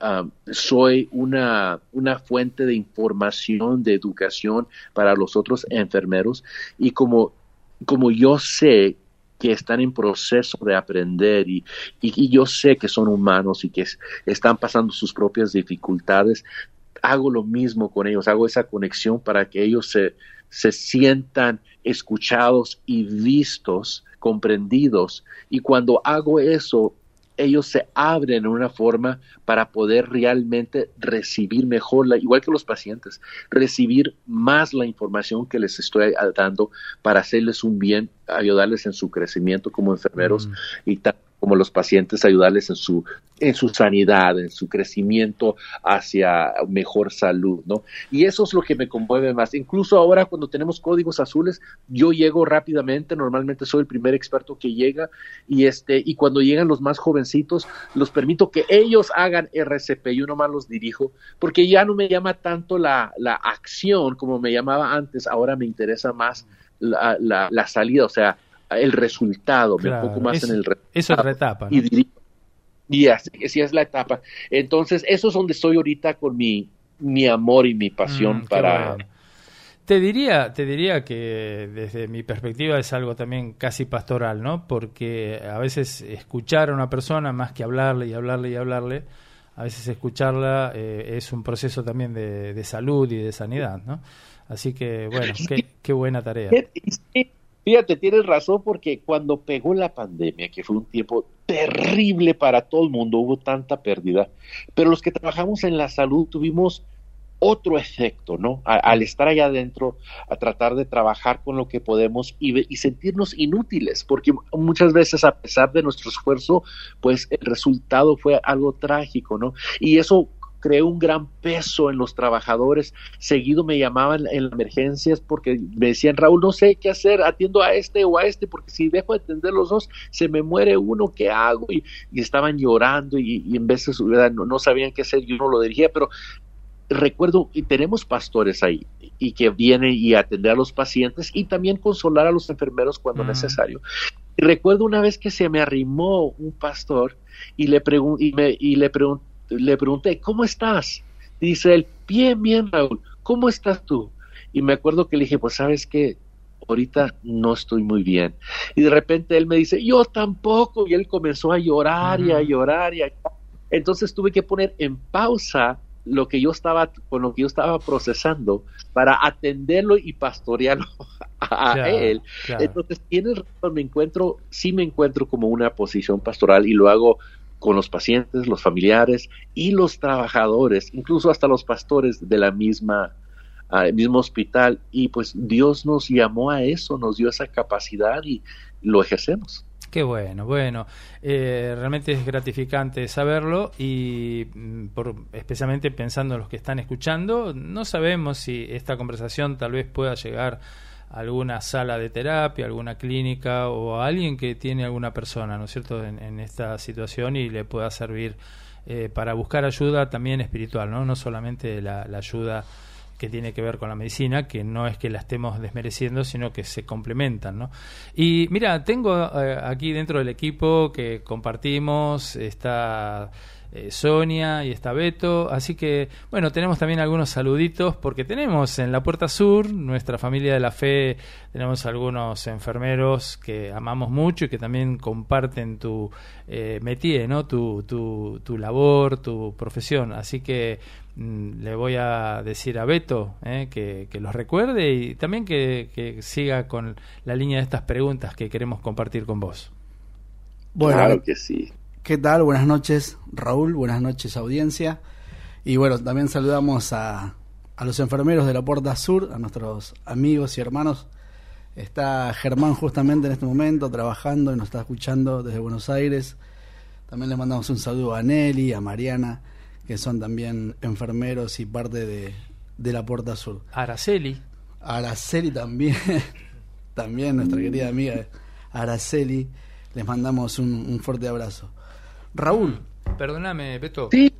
soy una fuente de información, de educación para los otros enfermeros, y como yo sé que están en proceso de aprender y yo sé que son humanos y que están pasando sus propias dificultades, hago lo mismo con ellos, hago esa conexión para que ellos se sientan escuchados y vistos, comprendidos, y cuando hago eso, ellos se abren en una forma para poder realmente recibir mejor, igual que los pacientes, recibir más la información que les estoy dando para hacerles un bien, ayudarles en su crecimiento como enfermeros y como los pacientes, ayudarles en su sanidad, en su crecimiento hacia mejor salud, ¿no? Y eso es lo que me conmueve más. Incluso ahora cuando tenemos códigos azules, yo llego rápidamente, normalmente soy el primer experto que llega, y cuando llegan los más jovencitos, los permito que ellos hagan RCP, yo nomás los dirijo, porque ya no me llama tanto la acción como me llamaba antes, ahora me interesa más la salida, o sea, el resultado, claro, me enfoco más en el resultado. Eso es otra etapa, ¿no? Y así es la etapa. Entonces, eso es donde estoy ahorita con mi amor y mi pasión para... Bueno. Te diría que desde mi perspectiva es algo también casi pastoral, ¿no? Porque a veces escuchar a una persona más que hablarle y hablarle y hablarle, a veces escucharla es un proceso también de salud y de sanidad, ¿no? Así que, bueno, qué buena tarea. Fíjate, tienes razón, porque cuando pegó la pandemia, que fue un tiempo terrible para todo el mundo, hubo tanta pérdida, pero los que trabajamos en la salud tuvimos otro efecto, ¿no? Al estar allá adentro, a tratar de trabajar con lo que podemos y sentirnos inútiles, porque muchas veces, a pesar de nuestro esfuerzo, pues el resultado fue algo trágico, ¿no? Y eso creó un gran peso en los trabajadores. Seguido me llamaban en las emergencias porque me decían: Raúl, no sé qué hacer, atiendo a este o a este, porque si dejo de atender los dos, se me muere uno, ¿qué hago? Y estaban llorando y en veces no sabían qué hacer, yo no lo dirigía, pero recuerdo, y tenemos pastores ahí, y que vienen y atender a los pacientes y también consolar a los enfermeros cuando necesario. Y recuerdo una vez que se me arrimó un pastor y le pregunté: ¿cómo estás? Dice él: bien, Raúl, ¿cómo estás tú? Y me acuerdo que le dije: pues sabes qué, ahorita no estoy muy bien. Y de repente él me dice: yo tampoco, y él comenzó a llorar y a llorar y a llorar. Entonces tuve que poner en pausa con lo que yo estaba procesando para atenderlo y pastorearlo a él. Claro. Entonces tienes razón, me encuentro como una posición pastoral, y lo hago con los pacientes, los familiares y los trabajadores, incluso hasta los pastores de la mismo hospital. Y pues Dios nos llamó a eso, nos dio esa capacidad y lo ejercemos. Qué bueno. Realmente es gratificante saberlo, y especialmente pensando en los que están escuchando, no sabemos si esta conversación tal vez pueda llegar a alguna sala de terapia, alguna clínica, o a alguien que tiene alguna persona, ¿no es cierto?, en esta situación, y le pueda servir para buscar ayuda también espiritual, no solamente la ayuda que tiene que ver con la medicina, que no es que la estemos desmereciendo, sino que se complementan, ¿no? Y mira, tengo aquí dentro del equipo que compartimos, está Sonia y está Beto, así que bueno, tenemos también algunos saluditos, porque tenemos en la Puerta Sur, nuestra familia de la fe, tenemos algunos enfermeros que amamos mucho y que también comparten tu métier, ¿no? Tu labor, tu profesión, así que le voy a decir a Beto que los recuerde, y también que siga con la línea de estas preguntas que queremos compartir con vos. Bueno, claro que sí. ¿Qué tal? Buenas noches, Raúl, buenas noches, audiencia. Y bueno, también saludamos a los enfermeros de la Puerta Sur, a nuestros amigos y hermanos. Está Germán justamente en este momento trabajando y nos está escuchando desde Buenos Aires. También les mandamos un saludo a Nelly, a Mariana, que son también enfermeros y parte de la Puerta Sur. Araceli también, también nuestra querida amiga Araceli, les mandamos un fuerte abrazo. Raúl. Perdóname, Beto. Sí.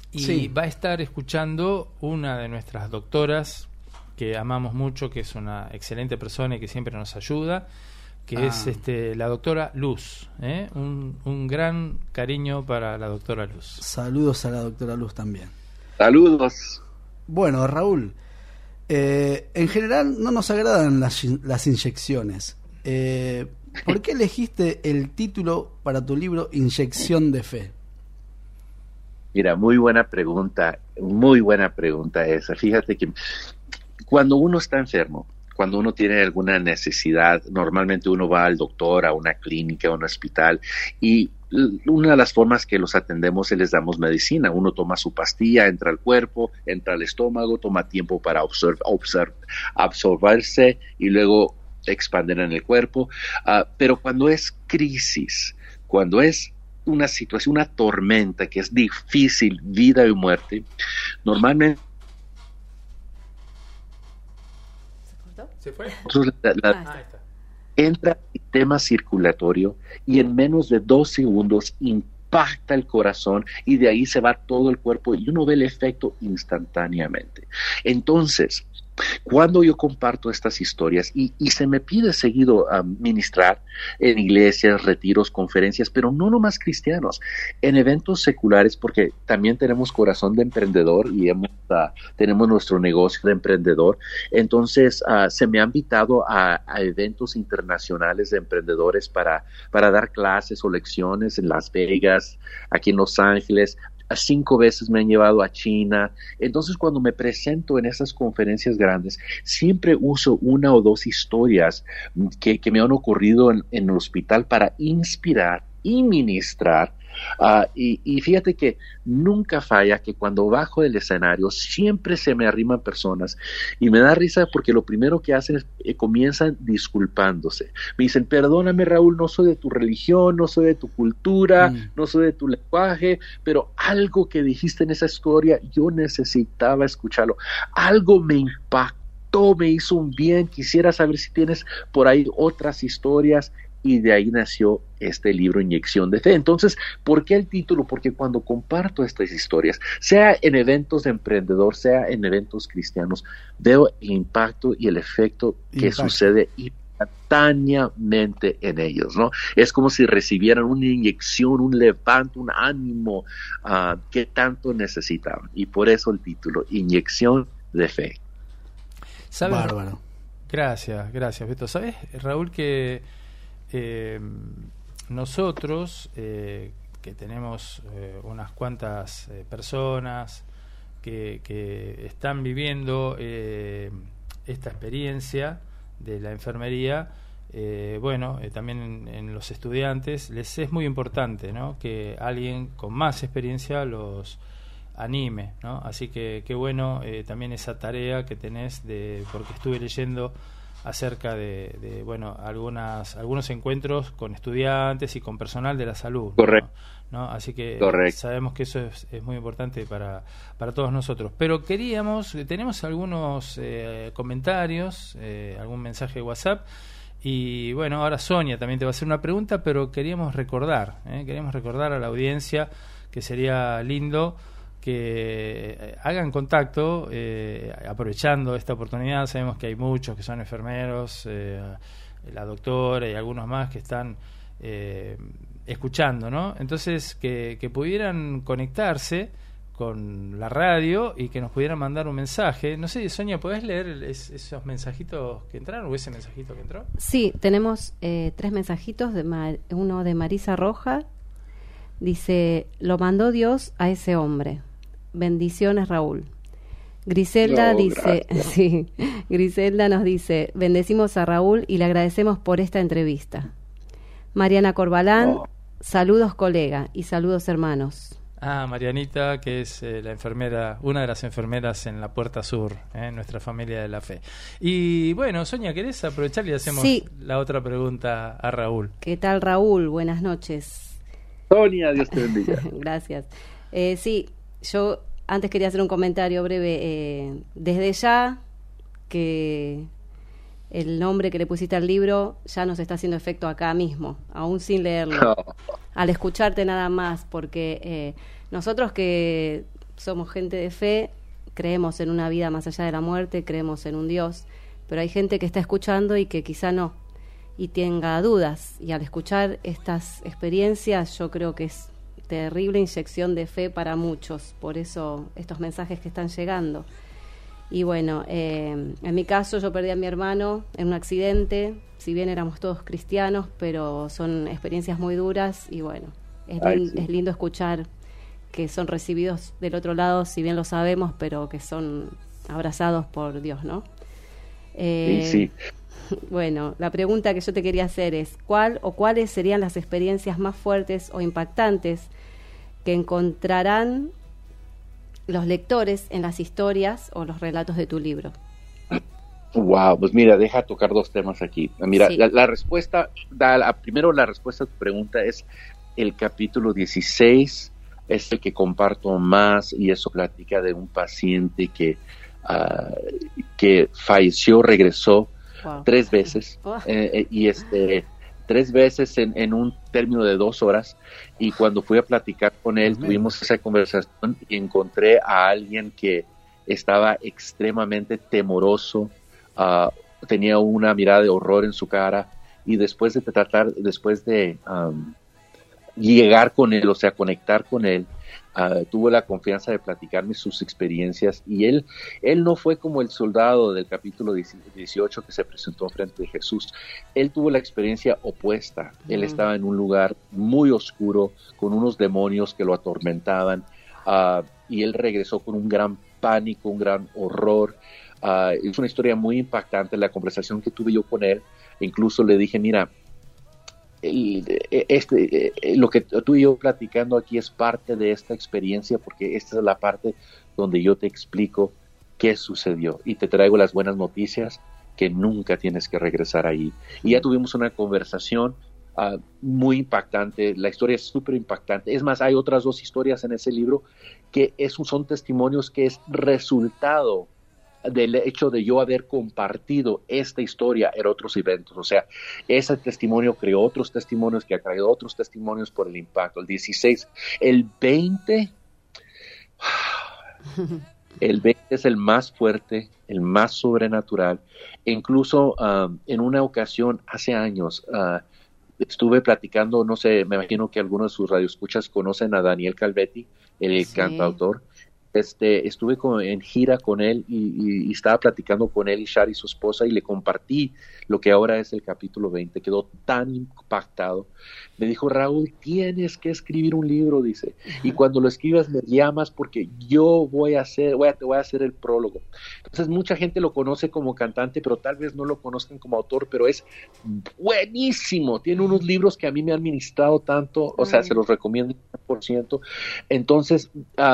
Y va a estar escuchando una de nuestras doctoras que amamos mucho, que es una excelente persona y que siempre nos ayuda, que es la doctora Luz. Un gran cariño para la doctora Luz. Saludos a la doctora Luz también. Saludos. Bueno, Raúl, en general no nos agradan las inyecciones. ¿Por qué elegiste el título para tu libro Inyección de Fe? Mira, muy buena pregunta esa. Fíjate que cuando uno está enfermo, cuando uno tiene alguna necesidad, normalmente uno va al doctor, a una clínica, a un hospital, y una de las formas que los atendemos es les damos medicina. Uno toma su pastilla, entra al cuerpo, entra al estómago, toma tiempo para absorberse y luego expandir en el cuerpo. Pero cuando es crisis, cuando es una situación, una tormenta que es difícil, vida y muerte, normalmente ¿se fue? Entra al sistema circulatorio y en menos de 2 segundos impacta el corazón y de ahí se va todo el cuerpo y uno ve el efecto instantáneamente. Entonces, cuando yo comparto estas historias y se me pide seguido ministrar en iglesias, retiros, conferencias, pero no nomás cristianos, en eventos seculares, porque también tenemos corazón de emprendedor y tenemos nuestro negocio de emprendedor, entonces se me ha invitado a eventos internacionales de emprendedores para dar clases o lecciones en Las Vegas, aquí en Los Ángeles. 5 veces me han llevado a China. Entonces, cuando me presento en esas conferencias grandes, siempre uso 1 o 2 historias que me han ocurrido en el hospital para inspirar y ministrar. Y fíjate que nunca falla que cuando bajo del escenario siempre se me arriman personas y me da risa porque lo primero que hacen es comienzan disculpándose. Me dicen, perdóname Raúl, no soy de tu religión, no soy de tu cultura, no soy de tu lenguaje, pero algo que dijiste en esa historia yo necesitaba escucharlo, algo me impactó, me hizo un bien, quisiera saber si tienes por ahí otras historias. Y de ahí nació este libro, Inyección de Fe. Entonces, ¿por qué el título? Porque cuando comparto estas historias, sea en eventos de emprendedor, sea en eventos cristianos, veo el impacto y el efecto que sucede instantáneamente en ellos, ¿no? Es como si recibieran una inyección, un levante, un ánimo que tanto necesitaban. Y por eso el título, Inyección de Fe. ¿Sabes? Bárbaro. Gracias, Beto. ¿Sabes, Raúl, que nosotros que tenemos unas cuantas personas que están viviendo esta experiencia de la enfermería, también en los estudiantes les es muy importante, ¿no?, que alguien con más experiencia los anime, ¿no? Así que qué bueno también esa tarea que tenés porque estuve leyendo acerca de algunos encuentros con estudiantes y con personal de la salud. Correcto. ¿no? Así que Correcto. Sabemos que eso es muy importante para todos nosotros. Pero tenemos algunos comentarios, algún mensaje de WhatsApp. Y bueno, ahora Sonia también te va a hacer una pregunta, pero queríamos recordar a la audiencia que sería lindo que hagan contacto aprovechando esta oportunidad. Sabemos que hay muchos que son enfermeros, la doctora y algunos más que están escuchando, ¿no? Entonces que pudieran conectarse con la radio y que nos pudieran mandar un mensaje. No sé, Sonia, ¿podés leer esos mensajitos que entraron o ese mensajito que entró? Sí, tenemos 3 mensajitos, uno de Marisa Roja. Dice, lo mandó Dios a ese hombre. Bendiciones, Raúl. Griselda Griselda nos dice, bendecimos a Raúl y le agradecemos por esta entrevista. Mariana Corbalán, saludos colega y saludos hermanos. Marianita, que es la enfermera, una de las enfermeras en la Puerta Sur, nuestra familia de la fe. Y bueno, Sonia, ¿querés aprovechar y hacemos la otra pregunta a Raúl? ¿Qué tal, Raúl? Buenas noches. Sonia, Dios te bendiga. Gracias. Yo antes quería hacer un comentario breve. Desde ya que el nombre que le pusiste al libro ya nos está haciendo efecto acá mismo, aún sin leerlo. Al escucharte nada más, porque nosotros que somos gente de fe, creemos en una vida más allá de la muerte, creemos en un Dios, pero hay gente que está escuchando y que quizá no. y tenga dudas. Y al escuchar estas experiencias, yo creo que es terrible inyección de fe para muchos, por eso estos mensajes que están llegando. Y bueno, en mi caso yo perdí a mi hermano en un accidente, si bien éramos todos cristianos, pero son experiencias muy duras y bueno, es lindo escuchar que son recibidos del otro lado, si bien lo sabemos, pero que son abrazados por Dios, ¿no? Sí. Bueno, la pregunta que yo te quería hacer es, ¿cuál o cuáles serían las experiencias más fuertes o impactantes que encontrarán los lectores en las historias o los relatos de tu libro? Wow, pues mira, deja tocar dos temas aquí. Mira, Sí. la respuesta, primero la respuesta a tu pregunta es el capítulo 16, es el que comparto más, y eso platica de un paciente que falleció, regresó 3 veces, y 3 veces en un término de 2 horas, y cuando fui a platicar con él, tuvimos esa conversación y encontré a alguien que estaba extremadamente temoroso, tenía una mirada de horror en su cara, y después de llegar con él, o sea, conectar con él, tuvo la confianza de platicarme sus experiencias, y él no fue como el soldado del capítulo 18 que se presentó frente de Jesús. Él tuvo la experiencia opuesta. Él estaba en un lugar muy oscuro con unos demonios que lo atormentaban, y él regresó con un gran pánico, un gran horror. Es una historia muy impactante. La conversación que tuve yo con él, incluso le dije, mira, lo que tú y yo platicando aquí es parte de esta experiencia, porque esta es la parte donde yo te explico qué sucedió y te traigo las buenas noticias, que nunca tienes que regresar ahí. Y ya tuvimos una conversación muy impactante. La historia es súper impactante. Es más, hay otras 2 historias en ese libro que son testimonios que es resultado del hecho de yo haber compartido esta historia en otros eventos. O sea, ese testimonio creó otros testimonios que ha traído otros testimonios por el impacto. El 16, el 20 es el más fuerte, el más sobrenatural. E incluso en una ocasión, hace años, estuve platicando, no sé, me imagino que algunos de sus radioescuchas conocen a Daniel Calvetti, el cantautor. Estuve en gira con él y estaba platicando con él y Shari, su esposa, y le compartí lo que ahora es el capítulo 20. Quedó tan impactado. Me dijo, Raúl, tienes que escribir un libro, dice, y cuando lo escribas me llamas porque yo te voy a hacer el prólogo. Entonces mucha gente lo conoce como cantante, pero tal vez no lo conozcan como autor, pero es buenísimo. Tiene unos libros que a mí me han ministrado tanto, o sea, se los recomiendo 100%. Entonces,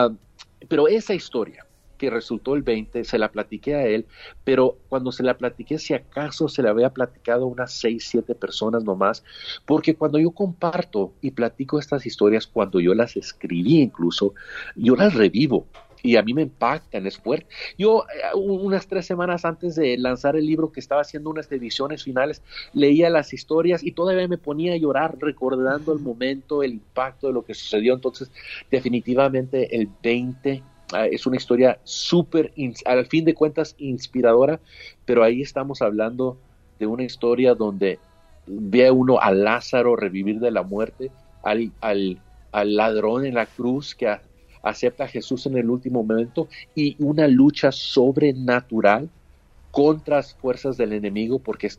pero esa historia que resultó el 20, se la platiqué a él, pero cuando se la platiqué, si acaso se la había platicado a unas 6, 7 personas nomás, porque cuando yo comparto y platico estas historias, cuando yo las escribí incluso, yo las revivo, y a mí me impactan, es fuerte. Yo unas 3 semanas antes de lanzar el libro, que estaba haciendo unas ediciones finales, leía las historias y todavía me ponía a llorar recordando el momento, el impacto de lo que sucedió. Entonces, definitivamente el 20 es una historia súper, al fin de cuentas, inspiradora, pero ahí estamos hablando de una historia donde ve uno a Lázaro revivir de la muerte, al ladrón en la cruz que acepta a Jesús en el último momento, y una lucha sobrenatural contra las fuerzas del enemigo, porque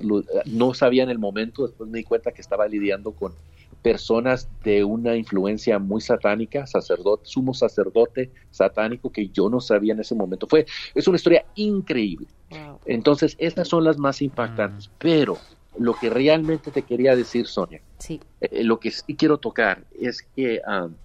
no sabía en el momento, después me di cuenta que estaba lidiando con personas de una influencia muy satánica, sumo sacerdote satánico, que yo no sabía en ese momento. Es una historia increíble. Wow. Entonces, estas son las más impactantes, pero lo que realmente te quería decir, Sonia, lo que sí quiero tocar es que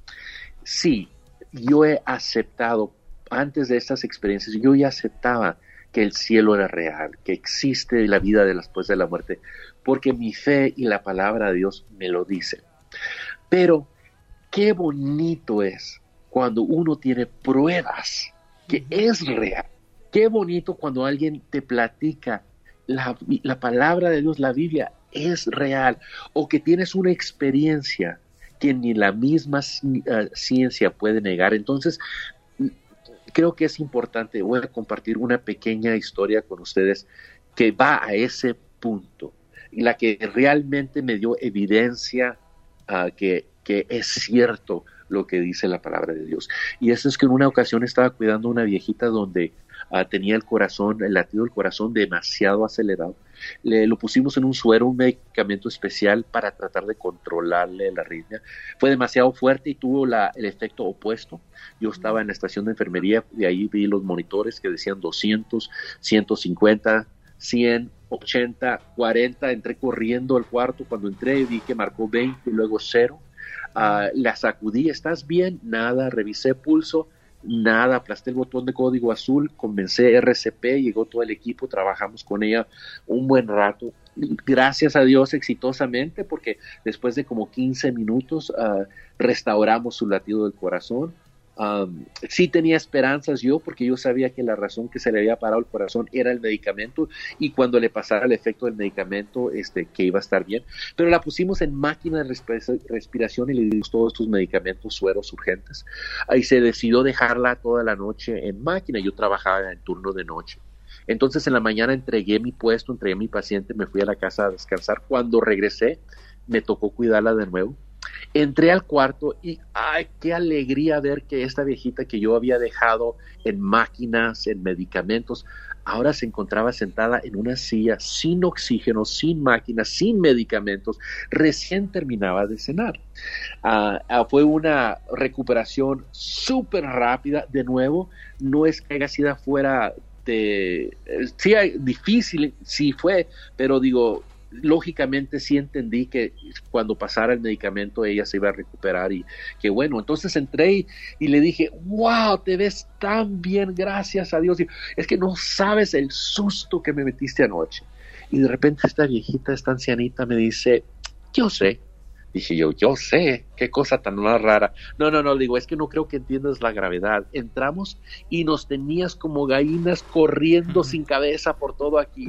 sí, yo he aceptado, antes de estas experiencias, yo ya aceptaba que el cielo era real, que existe la vida después de la muerte, porque mi fe y la palabra de Dios me lo dicen. Pero qué bonito es cuando uno tiene pruebas que es real. Qué bonito cuando alguien te platica la palabra de Dios, la Biblia es real, o que tienes una experiencia que ni la misma ciencia puede negar. Entonces, creo que es importante. Voy a compartir una pequeña historia con ustedes que va a ese punto. y la que realmente me dio evidencia que es cierto lo que dice la palabra de Dios. Y eso es que en una ocasión estaba cuidando a una viejita donde tenía el latido del corazón demasiado acelerado. Lo pusimos en un suero, un medicamento especial para tratar de controlarle la arritmia. Fue demasiado fuerte y tuvo el efecto opuesto. Yo estaba en la estación de enfermería, de ahí vi los monitores que decían 200, 150, 100, 80, 40. Entré corriendo al cuarto. Cuando entré vi que marcó 20 y luego 0. La sacudí, ¿estás bien? Nada. Revisé pulso, nada. Aplasté el botón de código azul, comencé RCP, llegó todo el equipo, trabajamos con ella un buen rato, gracias a Dios exitosamente, porque después de como 15 minutos restauramos su latido del corazón. Sí tenía esperanzas yo, porque yo sabía que la razón que se le había parado el corazón era el medicamento, y cuando le pasara el efecto del medicamento que iba a estar bien, pero la pusimos en máquina de respiración y le dimos todos estos medicamentos, sueros urgentes, y se decidió dejarla toda la noche en máquina. Yo trabajaba en turno de noche, entonces en la mañana entregué mi puesto, entregué mi paciente, me fui a la casa a descansar. Cuando regresé me tocó cuidarla de nuevo. Entré al cuarto y ¡ay, qué alegría ver que esta viejita que yo había dejado en máquinas, en medicamentos, ahora se encontraba sentada en una silla sin oxígeno, sin máquinas, sin medicamentos, recién terminaba de cenar. Fue una recuperación súper rápida. De nuevo, no es que haya sido fuera de... Sí, difícil, sí fue, pero digo... Lógicamente sí entendí que cuando pasara el medicamento ella se iba a recuperar, y que bueno, entonces entré y le dije, wow, te ves tan bien, gracias a Dios. Y es que no sabes el susto que me metiste anoche. Y de repente esta viejita, esta ancianita me dice, yo sé. Dije yo sé, qué cosa tan más rara. No, digo, es que no creo que entiendas la gravedad. Entramos y nos tenías como gallinas corriendo sin cabeza por todo aquí.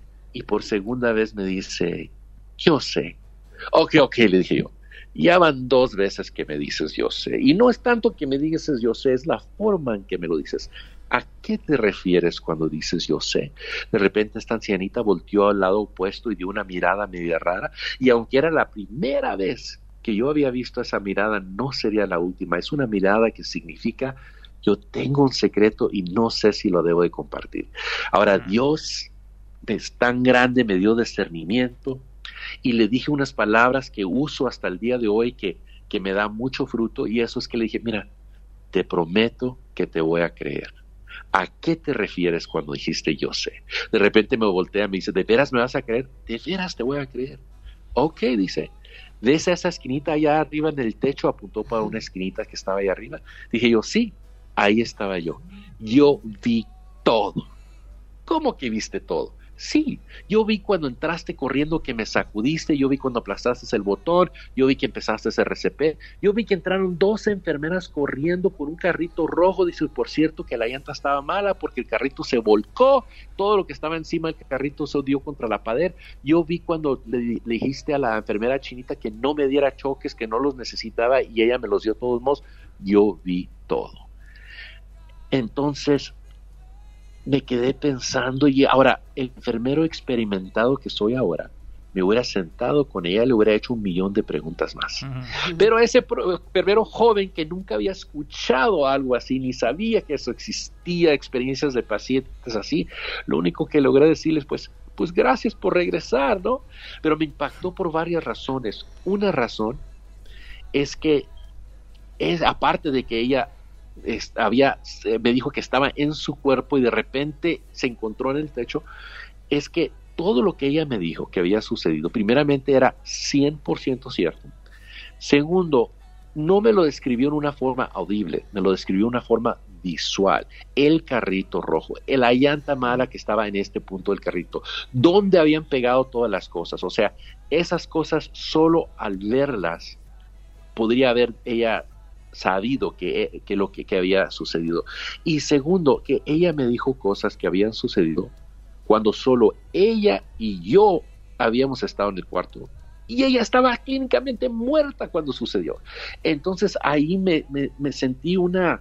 Y por segunda vez me dice, yo sé. Ok, le dije yo. Ya van 2 veces que me dices yo sé. Y no es tanto que me digas yo sé, es la forma en que me lo dices. ¿A qué te refieres cuando dices yo sé? De repente esta ancianita volteó al lado opuesto y dio una mirada media rara. Y aunque era la primera vez que yo había visto esa mirada, no sería la última. Es una mirada que significa, yo tengo un secreto y no sé si lo debo de compartir. Ahora, Dios es tan grande, me dio discernimiento y le dije unas palabras que uso hasta el día de hoy que me da mucho fruto, y eso es que le dije, mira, te prometo que te voy a creer. ¿A qué te refieres cuando dijiste yo sé? De repente me voltea, me dice, ¿de veras me vas a creer? ¿De veras te voy a creer? Ok, dice, ¿ves esa esquinita allá arriba en el techo? Apuntó para una esquinita que estaba allá arriba. Dije yo, sí, ahí estaba yo. Yo vi todo. ¿Cómo que viste todo? Sí, yo vi cuando entraste corriendo que me sacudiste, yo vi cuando aplastaste el botón, yo vi que empezaste ese RCP, yo vi que entraron 2 enfermeras corriendo con un carrito rojo. Dice, por cierto, que la llanta estaba mala porque el carrito se volcó, todo lo que estaba encima del carrito se dio contra la pared. Yo vi cuando le dijiste a la enfermera chinita que no me diera choques, que no los necesitaba, y ella me los dio de todos modos. Yo vi todo. Entonces me quedé pensando, y ahora, el enfermero experimentado que soy ahora, me hubiera sentado con ella, le hubiera hecho 1,000,000 de preguntas más. Pero ese enfermero joven que nunca había escuchado algo así, ni sabía que eso existía, experiencias de pacientes así, lo único que logré decirles, pues gracias por regresar, ¿no? Pero me impactó por varias razones. Una razón es que, aparte de que ella me dijo que estaba en su cuerpo y de repente se encontró en el techo, es que todo lo que ella me dijo que había sucedido, primeramente era 100% cierto. Segundo, no me lo describió en una forma audible, me lo describió en una forma visual. El carrito rojo, la llanta mala que estaba en este punto del carrito, donde habían pegado todas las cosas. O sea, esas cosas solo al verlas podría haber ella sabido que lo que había sucedido. Y segundo, que ella me dijo cosas que habían sucedido cuando solo ella y yo habíamos estado en el cuarto, y ella estaba clínicamente muerta cuando sucedió. Entonces ahí me sentí una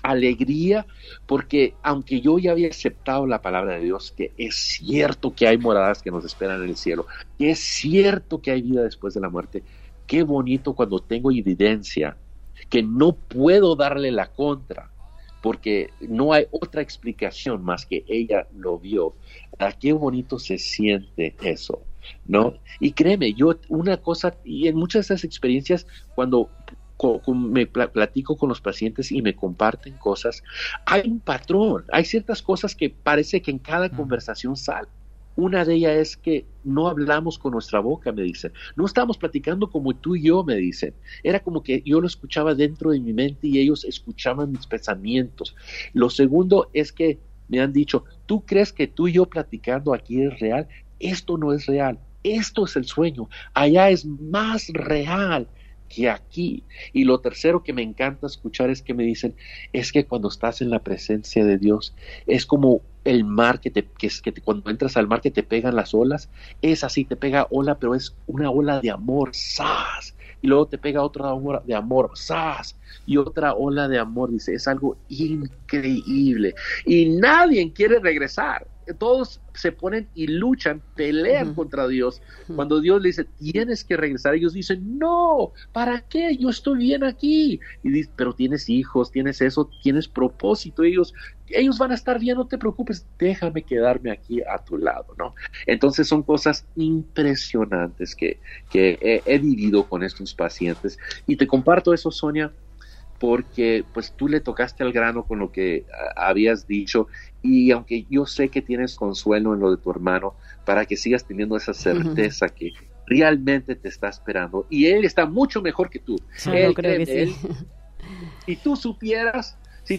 alegría, porque aunque yo ya había aceptado la palabra de Dios, que es cierto que hay moradas que nos esperan en el cielo, que es cierto que hay vida después de la muerte, qué bonito cuando tengo evidencia que no puedo darle la contra, porque no hay otra explicación más que ella lo vio. Qué bonito se siente eso, ¿no? Y créeme, yo una cosa, y en muchas de esas experiencias, cuando me platico con los pacientes y me comparten cosas, hay un patrón, hay ciertas cosas que parece que en cada conversación salen. Una de ellas es que no hablamos con nuestra boca, me dicen. No estamos platicando como tú y yo, me dicen. Era como que yo lo escuchaba dentro de mi mente y ellos escuchaban mis pensamientos. Lo segundo es que me han dicho, ¿tú crees que tú y yo platicando aquí es real? Esto no es real. Esto es el sueño. Allá es más real que aquí. Y lo tercero que me encanta escuchar es que me dicen, es que cuando estás en la presencia de Dios, es como el mar cuando entras al mar que te pegan las olas, es así, te pega ola, pero es una ola de amor, ¡zas! Y luego te pega otra ola de amor, ¡zas! Y otra ola de amor, dice, es algo increíble. Y nadie quiere regresar. Todos se ponen y luchan, pelean contra Dios. Cuando Dios le dice, tienes que regresar, ellos dicen, no, ¿para qué? Yo estoy bien aquí. Y dice, pero tienes hijos, tienes eso, tienes propósito. Ellos van a estar bien, no te preocupes, déjame quedarme aquí a tu lado, ¿no? Entonces son cosas impresionantes que he vivido con estos pacientes. Y te comparto eso, Sonia, porque pues tú le tocaste al grano con lo que habías dicho, y aunque yo sé que tienes consuelo en lo de tu hermano, para que sigas teniendo esa certeza que realmente te está esperando, y él está mucho mejor que tú. Yo creo que sí. Si tú supieras,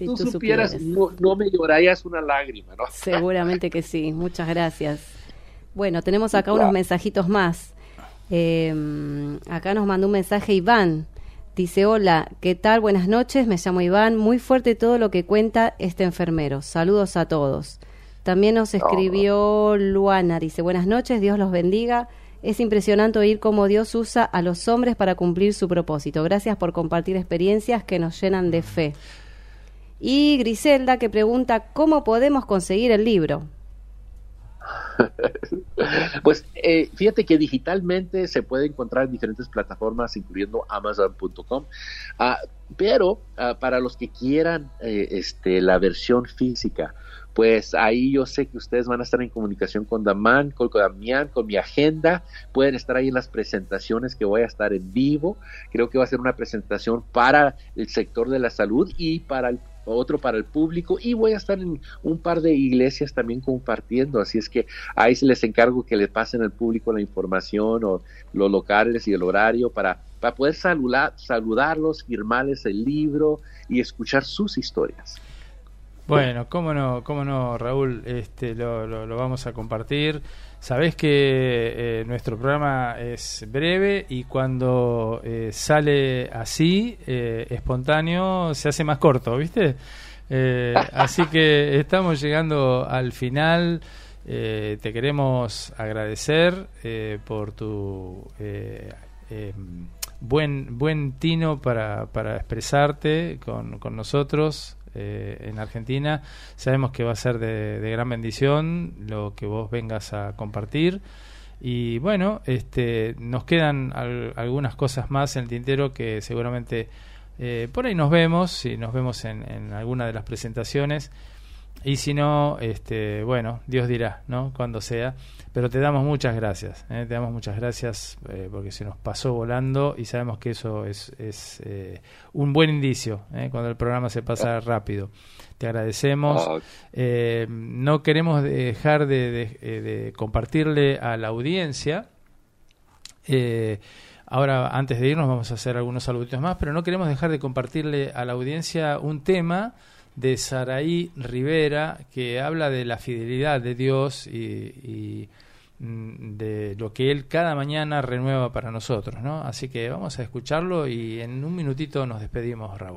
no me llorarías una lágrima, ¿no? Seguramente que sí, muchas gracias. Bueno, tenemos acá unos mensajitos más. Acá nos mandó un mensaje Iván. Dice, hola, ¿qué tal? Buenas noches, me llamo Iván. Muy fuerte todo lo que cuenta este enfermero. Saludos a todos. También nos escribió Luana. Dice, buenas noches, Dios los bendiga. Es impresionante oír cómo Dios usa a los hombres para cumplir su propósito. Gracias por compartir experiencias que nos llenan de fe. Y Griselda que pregunta, ¿cómo podemos conseguir el libro? Pues fíjate que digitalmente se puede encontrar en diferentes plataformas, incluyendo Amazon.com, pero para los que quieran la versión física, pues ahí yo sé que ustedes van a estar en comunicación con Damián, con mi agenda. Pueden estar ahí en las presentaciones que voy a estar en vivo. Creo que va a ser una presentación para el sector de la salud y para el público, y voy a estar en un par de iglesias también compartiendo, así es que ahí se les encargo que le pasen al público la información o los locales y el horario para poder saludarlos, firmarles el libro y escuchar sus historias. Bueno, cómo no, Raúl, lo vamos a compartir. Sabés que nuestro programa es breve y cuando sale así, espontáneo, se hace más corto, ¿viste? Así que estamos llegando al final. Te queremos agradecer por tu buen tino para expresarte con nosotros. En Argentina sabemos que va a ser de gran bendición lo que vos vengas a compartir, y bueno, nos quedan algunas cosas más en el tintero que seguramente por ahí nos vemos en alguna de las presentaciones, y si no, bueno, Dios dirá, ¿no? Cuando sea. Pero te damos muchas gracias, porque se nos pasó volando, y sabemos que eso es un buen indicio, cuando el programa se pasa rápido. Te agradecemos. No queremos dejar de compartirle a la audiencia. Ahora, antes de irnos, vamos a hacer algunos saluditos más, pero no queremos dejar de compartirle a la audiencia un tema de Saraí Rivera, que habla de la fidelidad de Dios y de lo que Él cada mañana renueva para nosotros, ¿no? Así que vamos a escucharlo y en un minutito nos despedimos, Raúl.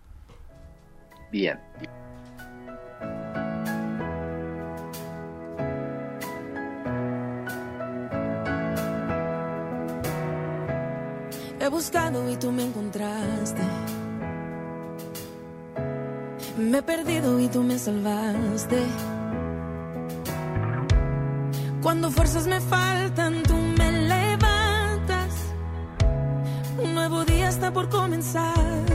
Bien. He buscado y tú me encontraste. Me he perdido y tú me salvaste. Cuando fuerzas me faltan, tú me levantas. Un nuevo día está por comenzar.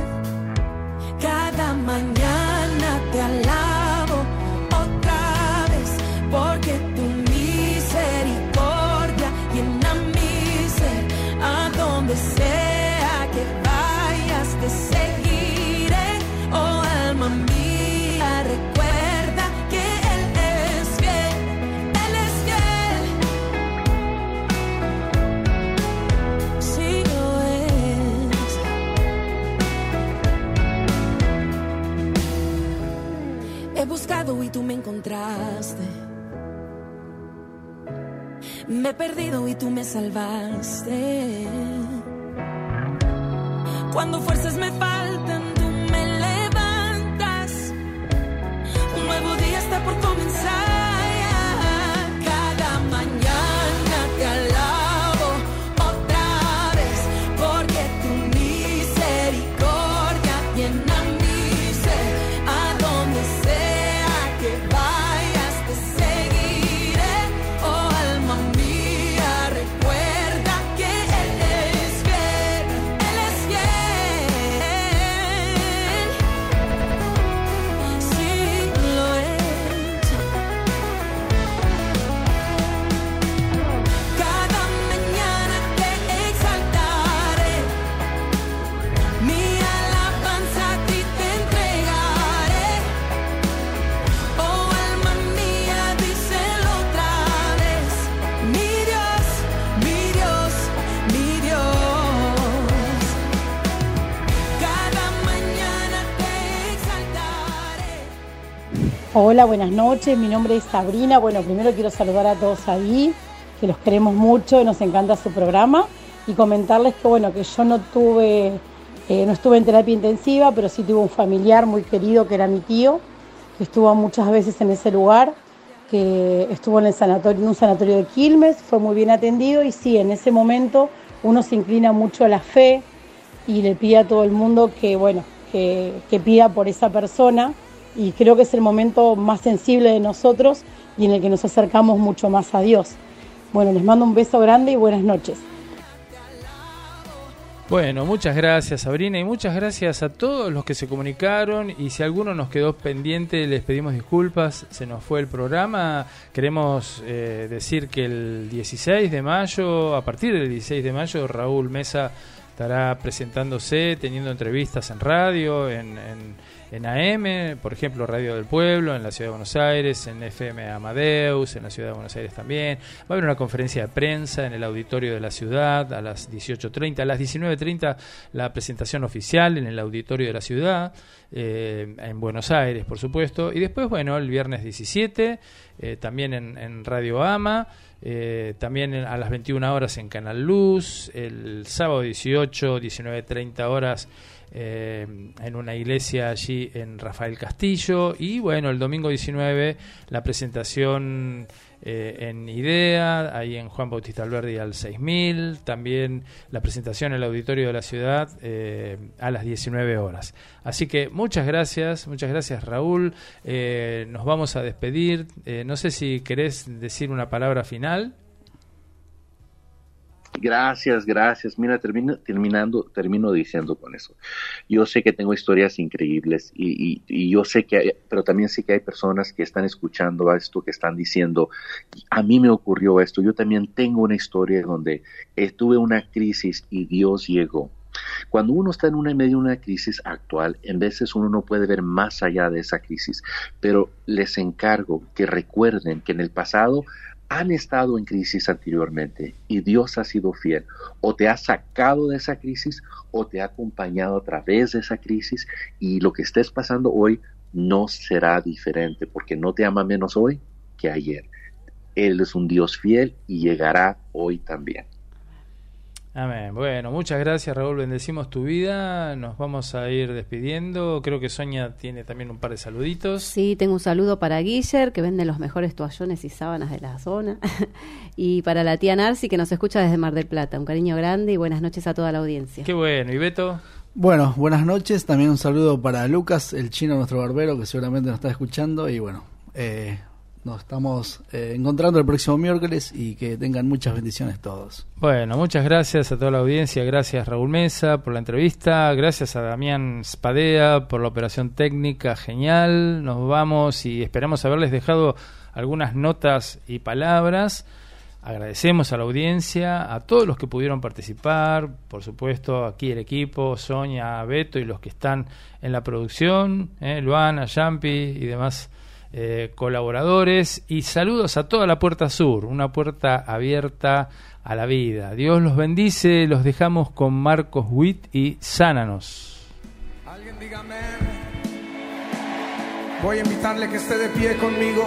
Cada mañana te alabo otra vez, porque tu misericordia llena mi ser. A donde sea que vayas te seguiré, oh alma mía, recuerda que Él es fiel, Él es fiel. Sí lo es. He buscado y tú me encontraste. Me he perdido y tú me salvaste. Cuando fuerzas me faltan, tú me levantas. Un nuevo día está por comenzar. Cada mañana te alabo otra vez, porque tu misericordia llena mi ser. A donde sea que vayas te seguiré, oh alma mía, recuerda que Él es fiel, Él es fiel. Sí lo es. Cada mañana te exaltaré, mi alabanza a ti te entregaré. Oh alma mía, díselo otra vez. Mi Dios, mi Dios, mi Dios. Cada mañana te exaltaré. Hola, buenas noches, mi nombre es Sabrina. Bueno, primero quiero saludar a todos ahí, que los queremos mucho, nos encanta su programa, y comentarles que bueno, que yo no estuve en terapia intensiva, pero sí tuve un familiar muy querido que era mi tío, que estuvo muchas veces en ese lugar, que estuvo en un sanatorio de Quilmes, fue muy bien atendido, y sí, en ese momento uno se inclina mucho a la fe y le pide a todo el mundo que bueno, que pida por esa persona, y creo que es el momento más sensible de nosotros y en el que nos acercamos mucho más a Dios. Bueno, les mando un beso grande y buenas noches. Bueno, muchas gracias Sabrina, y muchas gracias a todos los que se comunicaron, y si alguno nos quedó pendiente les pedimos disculpas, se nos fue el programa. Queremos decir que el 16 de mayo, a partir del 16 de mayo, Raúl Mesa estará presentándose, teniendo entrevistas en radio, en AM, por ejemplo, Radio del Pueblo, en la Ciudad de Buenos Aires, en FM Amadeus, en la Ciudad de Buenos Aires también. Va a haber una conferencia de prensa en el auditorio de la ciudad a las 18:30, a las 19:30 la presentación oficial en el auditorio de la ciudad, en Buenos Aires, por supuesto. Y después, bueno, el viernes 17, también en Radio AMA, también a las 21 horas en Canal Luz, el sábado 18, 19:30 horas, en una iglesia allí en Rafael Castillo, y bueno, el domingo 19 la presentación en IDEA, ahí en Juan Bautista Alberdi al 6000, también la presentación en el auditorio de la ciudad a las 19 horas. Así que muchas gracias Raúl, nos vamos a despedir, no sé si querés decir una palabra final. Gracias. Mira, termino diciendo con eso. Yo sé que tengo historias increíbles y yo sé pero también sé que hay personas que están escuchando esto, que están diciendo, a mí me ocurrió esto. Yo también tengo una historia donde tuve una crisis y Dios llegó. Cuando uno está en medio de una crisis actual, en veces uno no puede ver más allá de esa crisis, pero les encargo que recuerden que en el pasado han estado en crisis anteriormente y Dios ha sido fiel. O te ha sacado de esa crisis o te ha acompañado a través de esa crisis, y lo que estés pasando hoy no será diferente, porque no te ama menos hoy que ayer. Él es un Dios fiel y llegará hoy también. Amén. Bueno, muchas gracias, Raúl. Bendecimos tu vida. Nos vamos a ir despidiendo. Creo que Sonia tiene también un par de saluditos. Sí, tengo un saludo para Guiller, que vende los mejores toallones y sábanas de la zona. Y para la tía Narci, que nos escucha desde Mar del Plata. Un cariño grande y buenas noches a toda la audiencia. Qué bueno. ¿Y Beto? Bueno, buenas noches. También un saludo para Lucas, el chino, nuestro barbero, que seguramente nos está escuchando. Y bueno, nos estamos encontrando el próximo miércoles y que tengan muchas bendiciones todos. Bueno, muchas gracias a toda la audiencia. Gracias, Raúl Mesa, por la entrevista. Gracias a Damián Spadea por la operación técnica. Genial. Nos vamos y esperamos haberles dejado algunas notas y palabras. Agradecemos a la audiencia, a todos los que pudieron participar, por supuesto aquí el equipo, Sonia, Beto y los que están en la producción, Luana, Yampi y demás colaboradores, y saludos a toda la Puerta Sur, una puerta abierta a la vida. Dios los bendice. Los dejamos con Marcos Witt y Sánanos. Alguien diga amén. Voy a invitarle que esté de pie conmigo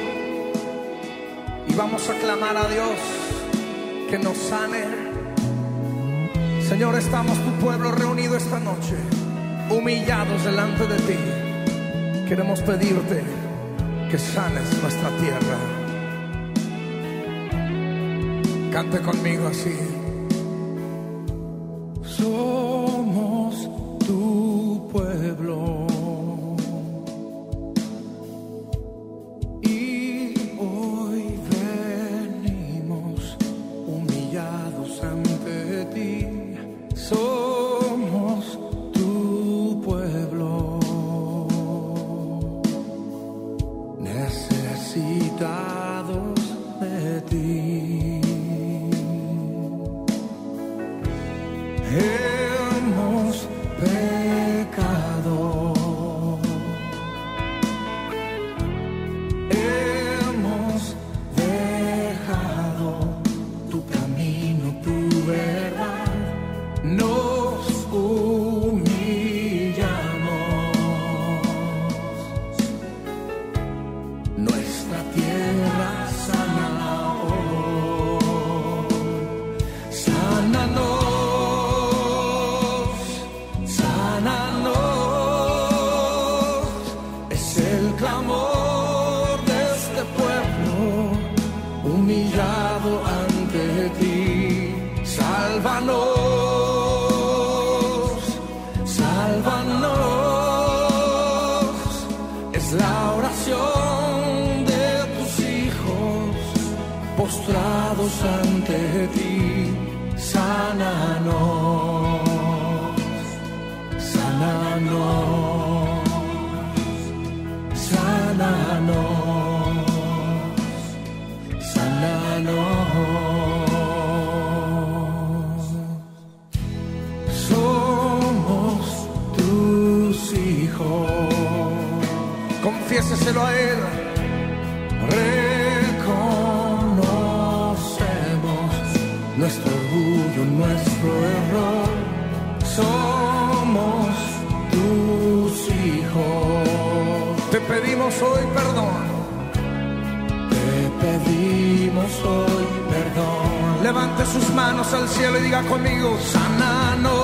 y vamos a clamar a Dios que nos sane. Señor, estamos tu pueblo reunido esta noche, humillados delante de ti. Queremos pedirte que sanes nuestra tierra. Cante conmigo así. Somos tu pueblo y hoy venimos humillados ante ti. Somos tu pueblo necesitados de ti. Hemos pecado, hemos dejado tu camino, tu verdad, nos humillamos. Nuestra tierra sana hoy, sánanos. Humillado ante ti, sálvanos, sálvanos. Es la oración de tus hijos postrados ante ti. Sánanos, sánanos, sánanos. Somos tus hijos, confiéseselo a Él. Reconocemos nuestro orgullo, nuestro error. Somos tus hijos. Te pedimos hoy perdón. Pedimos hoy perdón. Levante sus manos al cielo y diga conmigo: sánanos,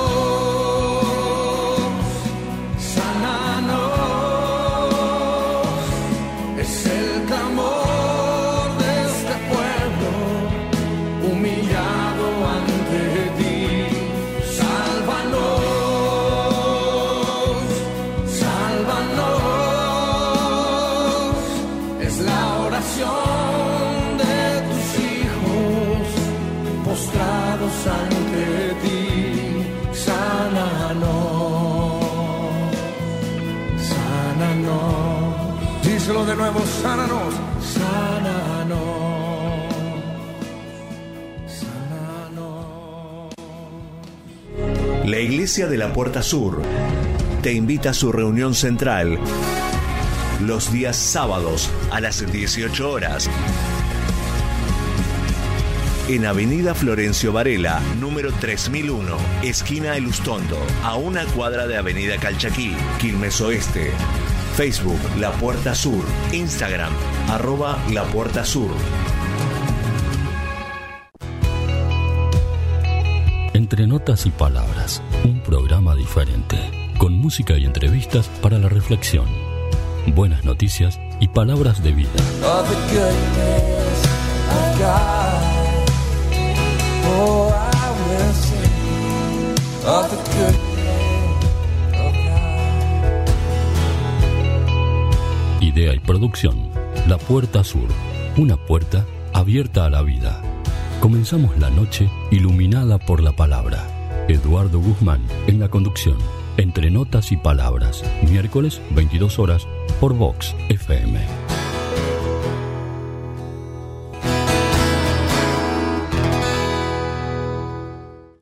sánanos. Es el clamor de este pueblo humillado ante ti. Sálvanos, sálvanos. Es la oración postrados ante ti. Sánanos, sánanos. Díselo de nuevo: sánanos, sánanos, sánanos. La Iglesia de la Puerta Sur te invita a su reunión central los días sábados a las 18 horas. En Avenida Florencio Varela, número 3001, esquina El Ustondo, a una cuadra de Avenida Calchaquí, Quilmes Oeste. Facebook La Puerta Sur, Instagram @La Puerta Sur. Entre Notas y Palabras, un programa diferente, con música y entrevistas para la reflexión, buenas noticias y palabras de vida. Of the goodness of God. Oh, I will sing of the goodness of God. Idea y producción, La Puerta Sur, una puerta abierta a la vida. Comenzamos la noche iluminada por la palabra. Eduardo Guzmán en la conducción. Entre Notas y Palabras, miércoles 22 horas por Vox FM.